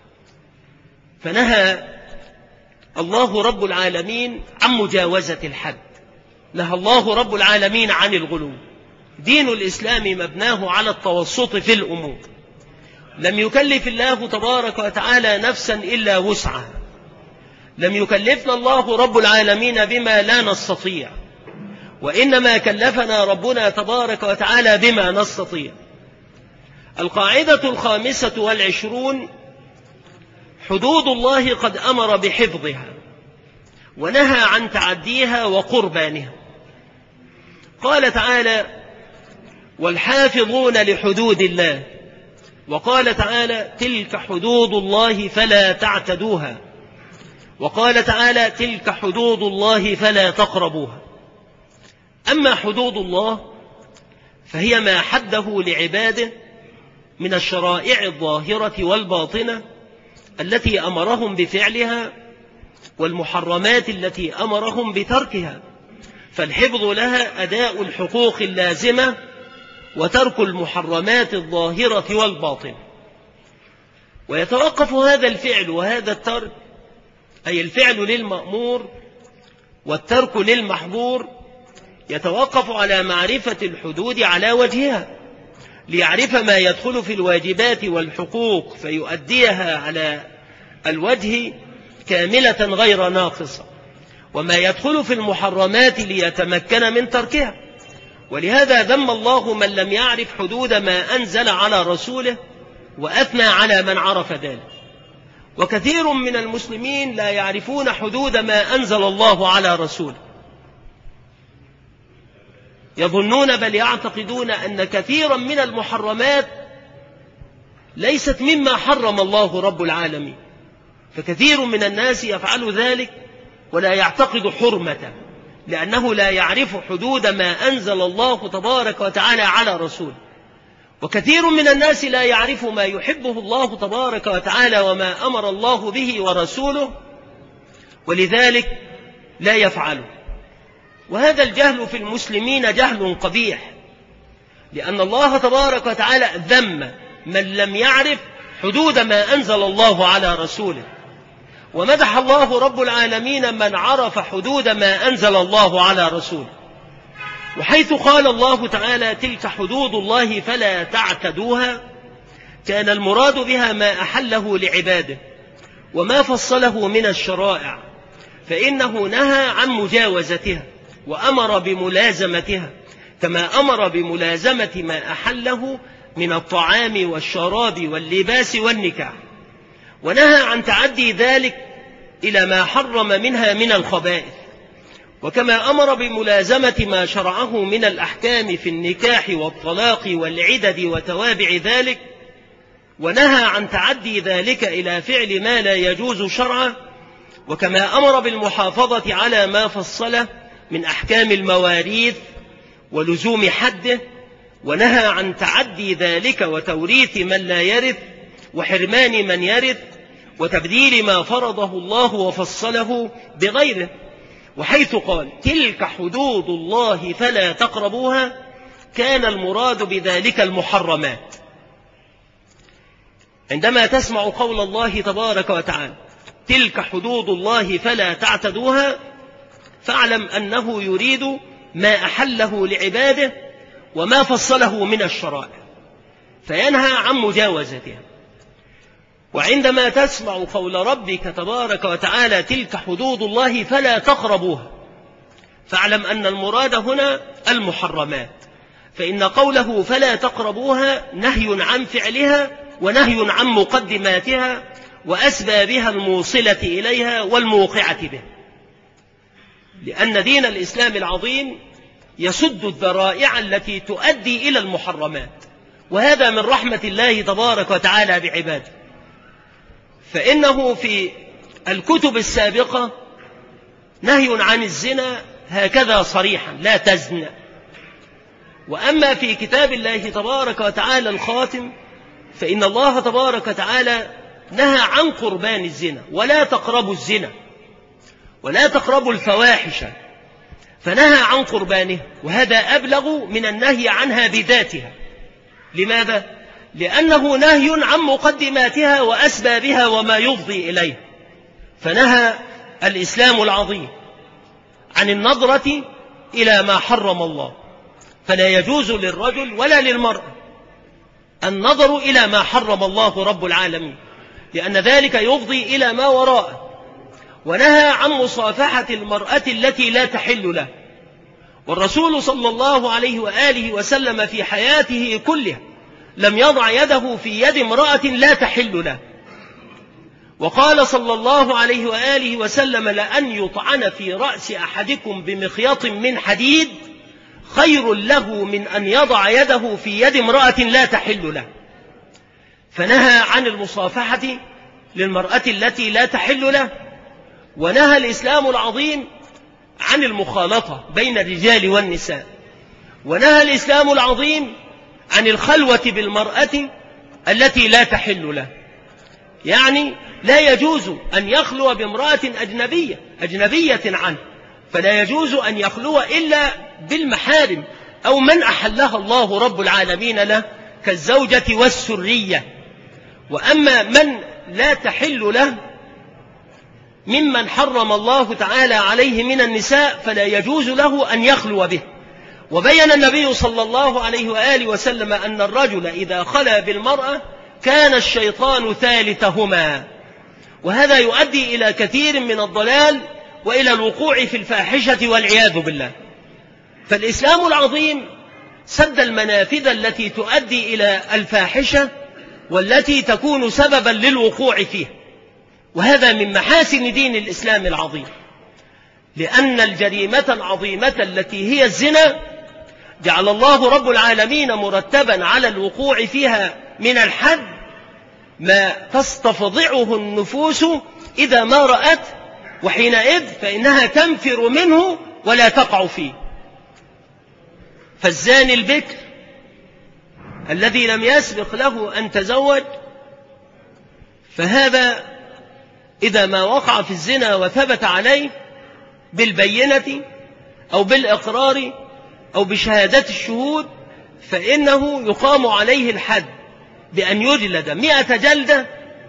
فنهى الله رب العالمين عن مجاوزة الحد، نهى الله رب العالمين عن الغلو. دين الإسلام مبناه على التوسط في الأمور، لم يكلف الله تبارك وتعالى نفسا إلا وسعها، لم يكلفنا الله رب العالمين بما لا نستطيع، وإنما كلفنا ربنا تبارك وتعالى بما نستطيع. القاعدة 25: حدود الله قد أمر بحفظها ونهى عن تعديها وقربانها. قال تعالى: والحافظون لحدود الله. وقال تعالى: تلك حدود الله فلا تعتدوها. وقال تعالى: تلك حدود الله فلا تقربوها. أما حدود الله فهي ما حده لعباده من الشرائع الظاهرة والباطنة التي أمرهم بفعلها، والمحرمات التي أمرهم بتركها، فالحفظ لها أداء الحقوق اللازمة وترك المحرمات الظاهرة والباطنة. ويتوقف هذا الفعل وهذا الترك، أي الفعل للمأمور والترك للمحظور، يتوقف على معرفة الحدود على وجهها، ليعرف ما يدخل في الواجبات والحقوق فيؤديها على الوجه كاملة غير ناقصة، وما يدخل في المحرمات ليتمكن من تركها. ولهذا ذم الله من لم يعرف حدود ما أنزل على رسوله وأثنى على من عرف ذلك. وكثير من المسلمين لا يعرفون حدود ما أنزل الله على رسوله، يظنون بل يعتقدون أن كثيرا من المحرمات ليست مما حرم الله رب العالمين، فكثير من الناس يفعل ذلك ولا يعتقد حرمته، لأنه لا يعرف حدود ما أنزل الله تبارك وتعالى على رسوله. وكثير من الناس لا يعرف ما يحبه الله تبارك وتعالى وما أمر الله به ورسوله، ولذلك لا يفعله. وهذا الجهل في المسلمين جهل قبيح، لأن الله تبارك وتعالى ذم من لم يعرف حدود ما أنزل الله على رسوله، ومدح الله رب العالمين من عرف حدود ما أنزل الله على رسوله. وحيث قال الله تعالى تلك حدود الله فلا تعتدوها، كان المراد بها ما أحله لعباده وما فصله من الشرائع، فإنه نهى عن مجاوزتها وأمر بملازمتها، كما أمر بملازمة ما أحله من الطعام والشراب واللباس والنكاح، ونهى عن تعدي ذلك إلى ما حرم منها من الخبائث، وكما أمر بملازمة ما شرعه من الأحكام في النكاح والطلاق والعدد وتوابع ذلك، ونهى عن تعدي ذلك إلى فعل ما لا يجوز شرعا، وكما أمر بالمحافظة على ما فصله من أحكام المواريث ولزوم حده، ونهى عن تعدي ذلك وتوريث من لا يرث وحرمان من يرث وتبديل ما فرضه الله وفصله بغيره. وحيث قال تلك حدود الله فلا تقربوها، كان المراد بذلك المحرمات. عندما تسمع قول الله تبارك وتعالى تلك حدود الله فلا تعتدوها، فاعلم أنه يريد ما أحله لعباده وما فصله من الشرائع، فينهى عن مجاوزتها. وعندما تسمع قول ربك تبارك وتعالى تلك حدود الله فلا تقربوها، فاعلم أن المراد هنا المحرمات، فإن قوله فلا تقربوها نهي عن فعلها ونهي عن مقدماتها وأسبابها الموصلة إليها والموقعة به، لأن دين الإسلام العظيم يسد الذرائع التي تؤدي إلى المحرمات، وهذا من رحمة الله تبارك وتعالى بعباده. فإنه في الكتب السابقة نهي عن الزنا هكذا صريحا لا تزن، وأما في كتاب الله تبارك وتعالى الخاتم فإن الله تبارك وتعالى نهى عن قربان الزنا، ولا تقربوا الزنا ولا تقربوا الفواحش، فنهى عن قربانه، وهذا أبلغ من النهي عنها بذاتها. لماذا؟ لأنه نهي عن مقدماتها وأسبابها وما يفضي إليه. فنهى الإسلام العظيم عن النظرة إلى ما حرم الله، فلا يجوز للرجل ولا للمرأة النظر إلى ما حرم الله رب العالمين، لأن ذلك يفضي إلى ما وراءه. ونهى عن مصافحة المرأة التي لا تحل له، والرسول صلى الله عليه وآله وسلم في حياته كلها لم يضع يده في يد امرأة لا تحل له، وقال صلى الله عليه وآله وسلم لأن يطعن في رأس أحدكم بمخيط من حديد خير له من أن يضع يده في يد امرأة لا تحل له. فنهى عن المصافحة للمرأة التي لا تحل له، ونهى الإسلام العظيم عن المخالطة بين الرجال والنساء، ونهى الإسلام العظيم عن الخلوة بالمرأة التي لا تحل له، يعني لا يجوز أن يخلو بامرأة أجنبية عنه، فلا يجوز أن يخلو إلا بالمحارم أو من أحلها الله رب العالمين له كالزوجة والسرية. وأما من لا تحل له ممن حرم الله تعالى عليه من النساء فلا يجوز له أن يخلو به. وبين النبي صلى الله عليه وآله وسلم أن الرجل إذا خلا بالمرأة كان الشيطان ثالثهما، وهذا يؤدي إلى كثير من الضلال وإلى الوقوع في الفاحشة والعياذ بالله. فالإسلام العظيم سد المنافذ التي تؤدي إلى الفاحشة والتي تكون سببا للوقوع فيها. وهذا من محاسن دين الإسلام العظيم، لأن الجريمة العظيمة التي هي الزنا جعل الله رب العالمين مرتبا على الوقوع فيها من الحد ما تستفضعه النفوس إذا ما رأت، وحينئذ فإنها تنفر منه ولا تقع فيه. فالزاني البكر الذي لم يسبق له أن تزوج، فهذا إذا ما وقع في الزنا وثبت عليه بالبينة أو بالإقرار أو بشهادة الشهود، فإنه يقام عليه الحد بأن يجلد 100 جلدة،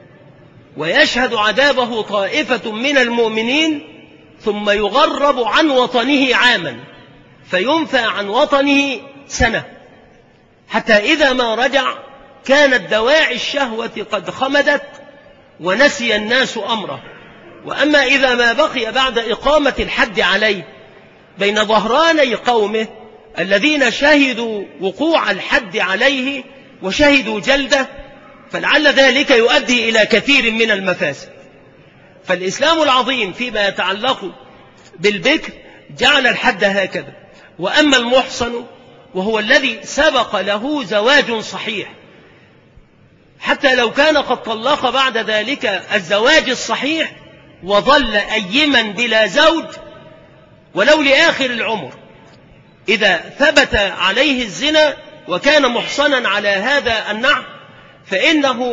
ويشهد عذابه طائفة من المؤمنين، ثم يغرب عن وطنه عاما، فينفى عن وطنه سنة، حتى إذا ما رجع كانت دواعي الشهوة قد خمدت ونسي الناس أمره. وأما إذا ما بقي بعد إقامة الحد عليه بين ظهراني قومه الذين شهدوا وقوع الحد عليه وشهدوا جلده، فلعل ذلك يؤدي إلى كثير من المفاسد. فالإسلام العظيم فيما يتعلق بالبكر جعل الحد هكذا. وأما المحصن وهو الذي سبق له زواج صحيح، حتى لو كان قد طلق بعد ذلك الزواج الصحيح وظل أيما بلا زوج ولو لآخر العمر، إذا ثبت عليه الزنا وكان محصنا على هذا النحو فإنه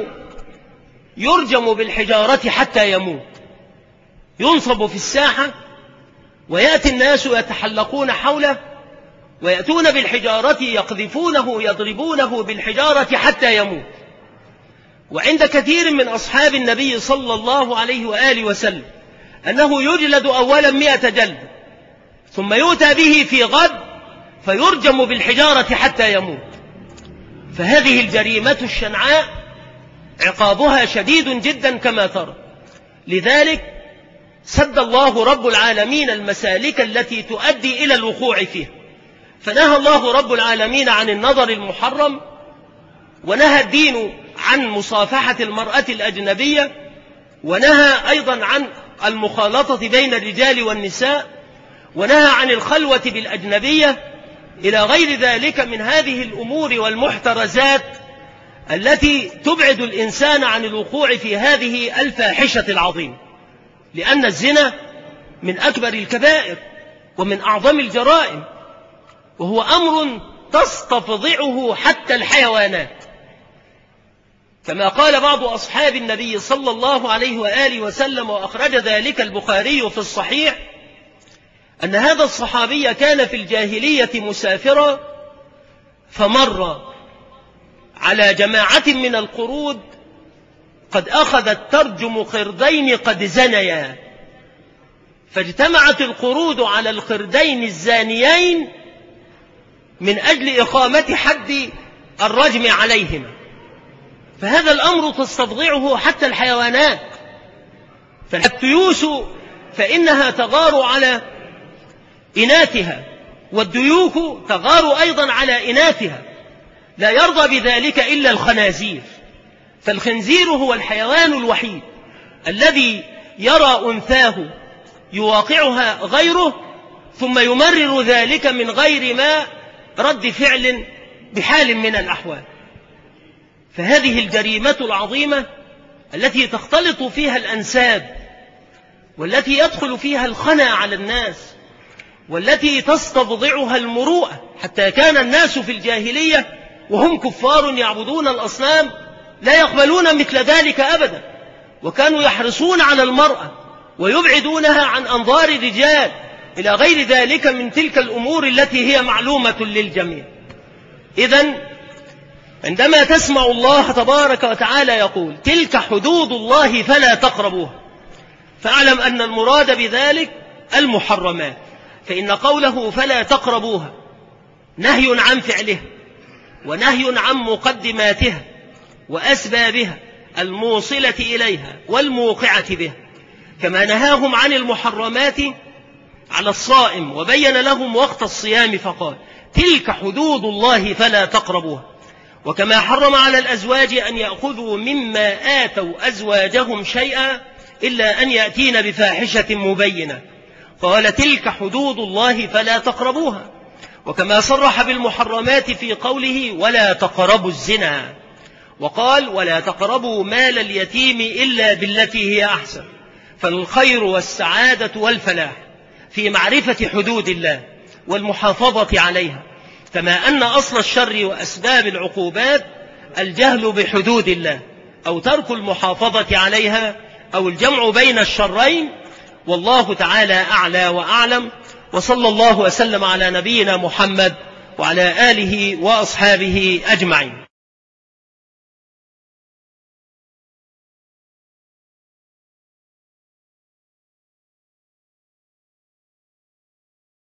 يرجم بالحجارة حتى يموت، ينصب في الساحة ويأتي الناس يتحلقون حوله ويأتون بالحجارة يقذفونه يضربونه بالحجارة حتى يموت. وعند كثير من أصحاب النبي صلى الله عليه وآله وسلم أنه يجلد أولا 100 جلد، ثم يؤتى به في غد فيرجم بالحجارة حتى يموت. فهذه الجريمة الشنعاء عقابها شديد جدا كما ترى. لذلك سد الله رب العالمين المسالك التي تؤدي إلى الوقوع فيها، فنهى الله رب العالمين عن النظر المحرم، ونهى الدين عن مصافحة المرأة الأجنبية، ونهى أيضا عن المخالطة بين الرجال والنساء، ونهى عن الخلوة بالأجنبية، إلى غير ذلك من هذه الأمور والمحترزات التي تبعد الإنسان عن الوقوع في هذه الفاحشة العظيمة. لأن الزنا من أكبر الكبائر ومن أعظم الجرائم، وهو أمر تستفضعه حتى الحيوانات، كما قال بعض أصحاب النبي صلى الله عليه وآله وسلم، وأخرج ذلك البخاري في الصحيح، أن هذا الصحابي كان في الجاهلية مسافرا، فمر على جماعة من القرود قد أخذت ترجم قردين قد زنيا، فاجتمعت القرود على القردين الزانيين من أجل إقامة حد الرجم عليهما. فهذا الأمر تستفضعه حتى الحيوانات. فالتيوس فإنها تغار على إناثها، والديوك تغار أيضا على إناثها، لا يرضى بذلك إلا الخنازير. فالخنزير هو الحيوان الوحيد الذي يرى أنثاه يواقعها غيره ثم يمرر ذلك من غير ما رد فعل بحال من الأحوال. فهذه الجريمة العظيمة التي تختلط فيها الأنساب، والتي يدخل فيها الخنا على الناس، والتي تستفضعها المروءة، حتى كان الناس في الجاهلية وهم كفار يعبدون الأصنام لا يقبلون مثل ذلك أبدا، وكانوا يحرصون على المرأة ويبعدونها عن أنظار الرجال، إلى غير ذلك من تلك الأمور التي هي معلومة للجميع. إذن عندما تسمع الله تبارك وتعالى يقول تلك حدود الله فلا تقربوها، فاعلم أن المراد بذلك المحرمات، فإن قوله فلا تقربوها نهي عن فعلها، ونهي عن مقدماتها وأسبابها الموصلة إليها والموقعة بها، كما نهاهم عن المحرمات على الصائم وبين لهم وقت الصيام فقال تلك حدود الله فلا تقربوها. وكما حرم على الأزواج أن يأخذوا مما آتوا أزواجهم شيئا إلا أن يأتين بفاحشة مبينة، قال تلك حدود الله فلا تقربوها. وكما صرح بالمحرمات في قوله ولا تقربوا الزنا، وقال ولا تقربوا مال اليتيم إلا بالتي هي أحسن. فالخير والسعادة والفلاح في معرفة حدود الله والمحافظة عليها، كما أن أصل الشر وأسباب العقوبات الجهل بحدود الله أو ترك المحافظة عليها أو الجمع بين الشرين. والله تعالى أعلى وأعلم، وصلى الله وسلم على نبينا محمد وعلى آله وأصحابه أجمعين.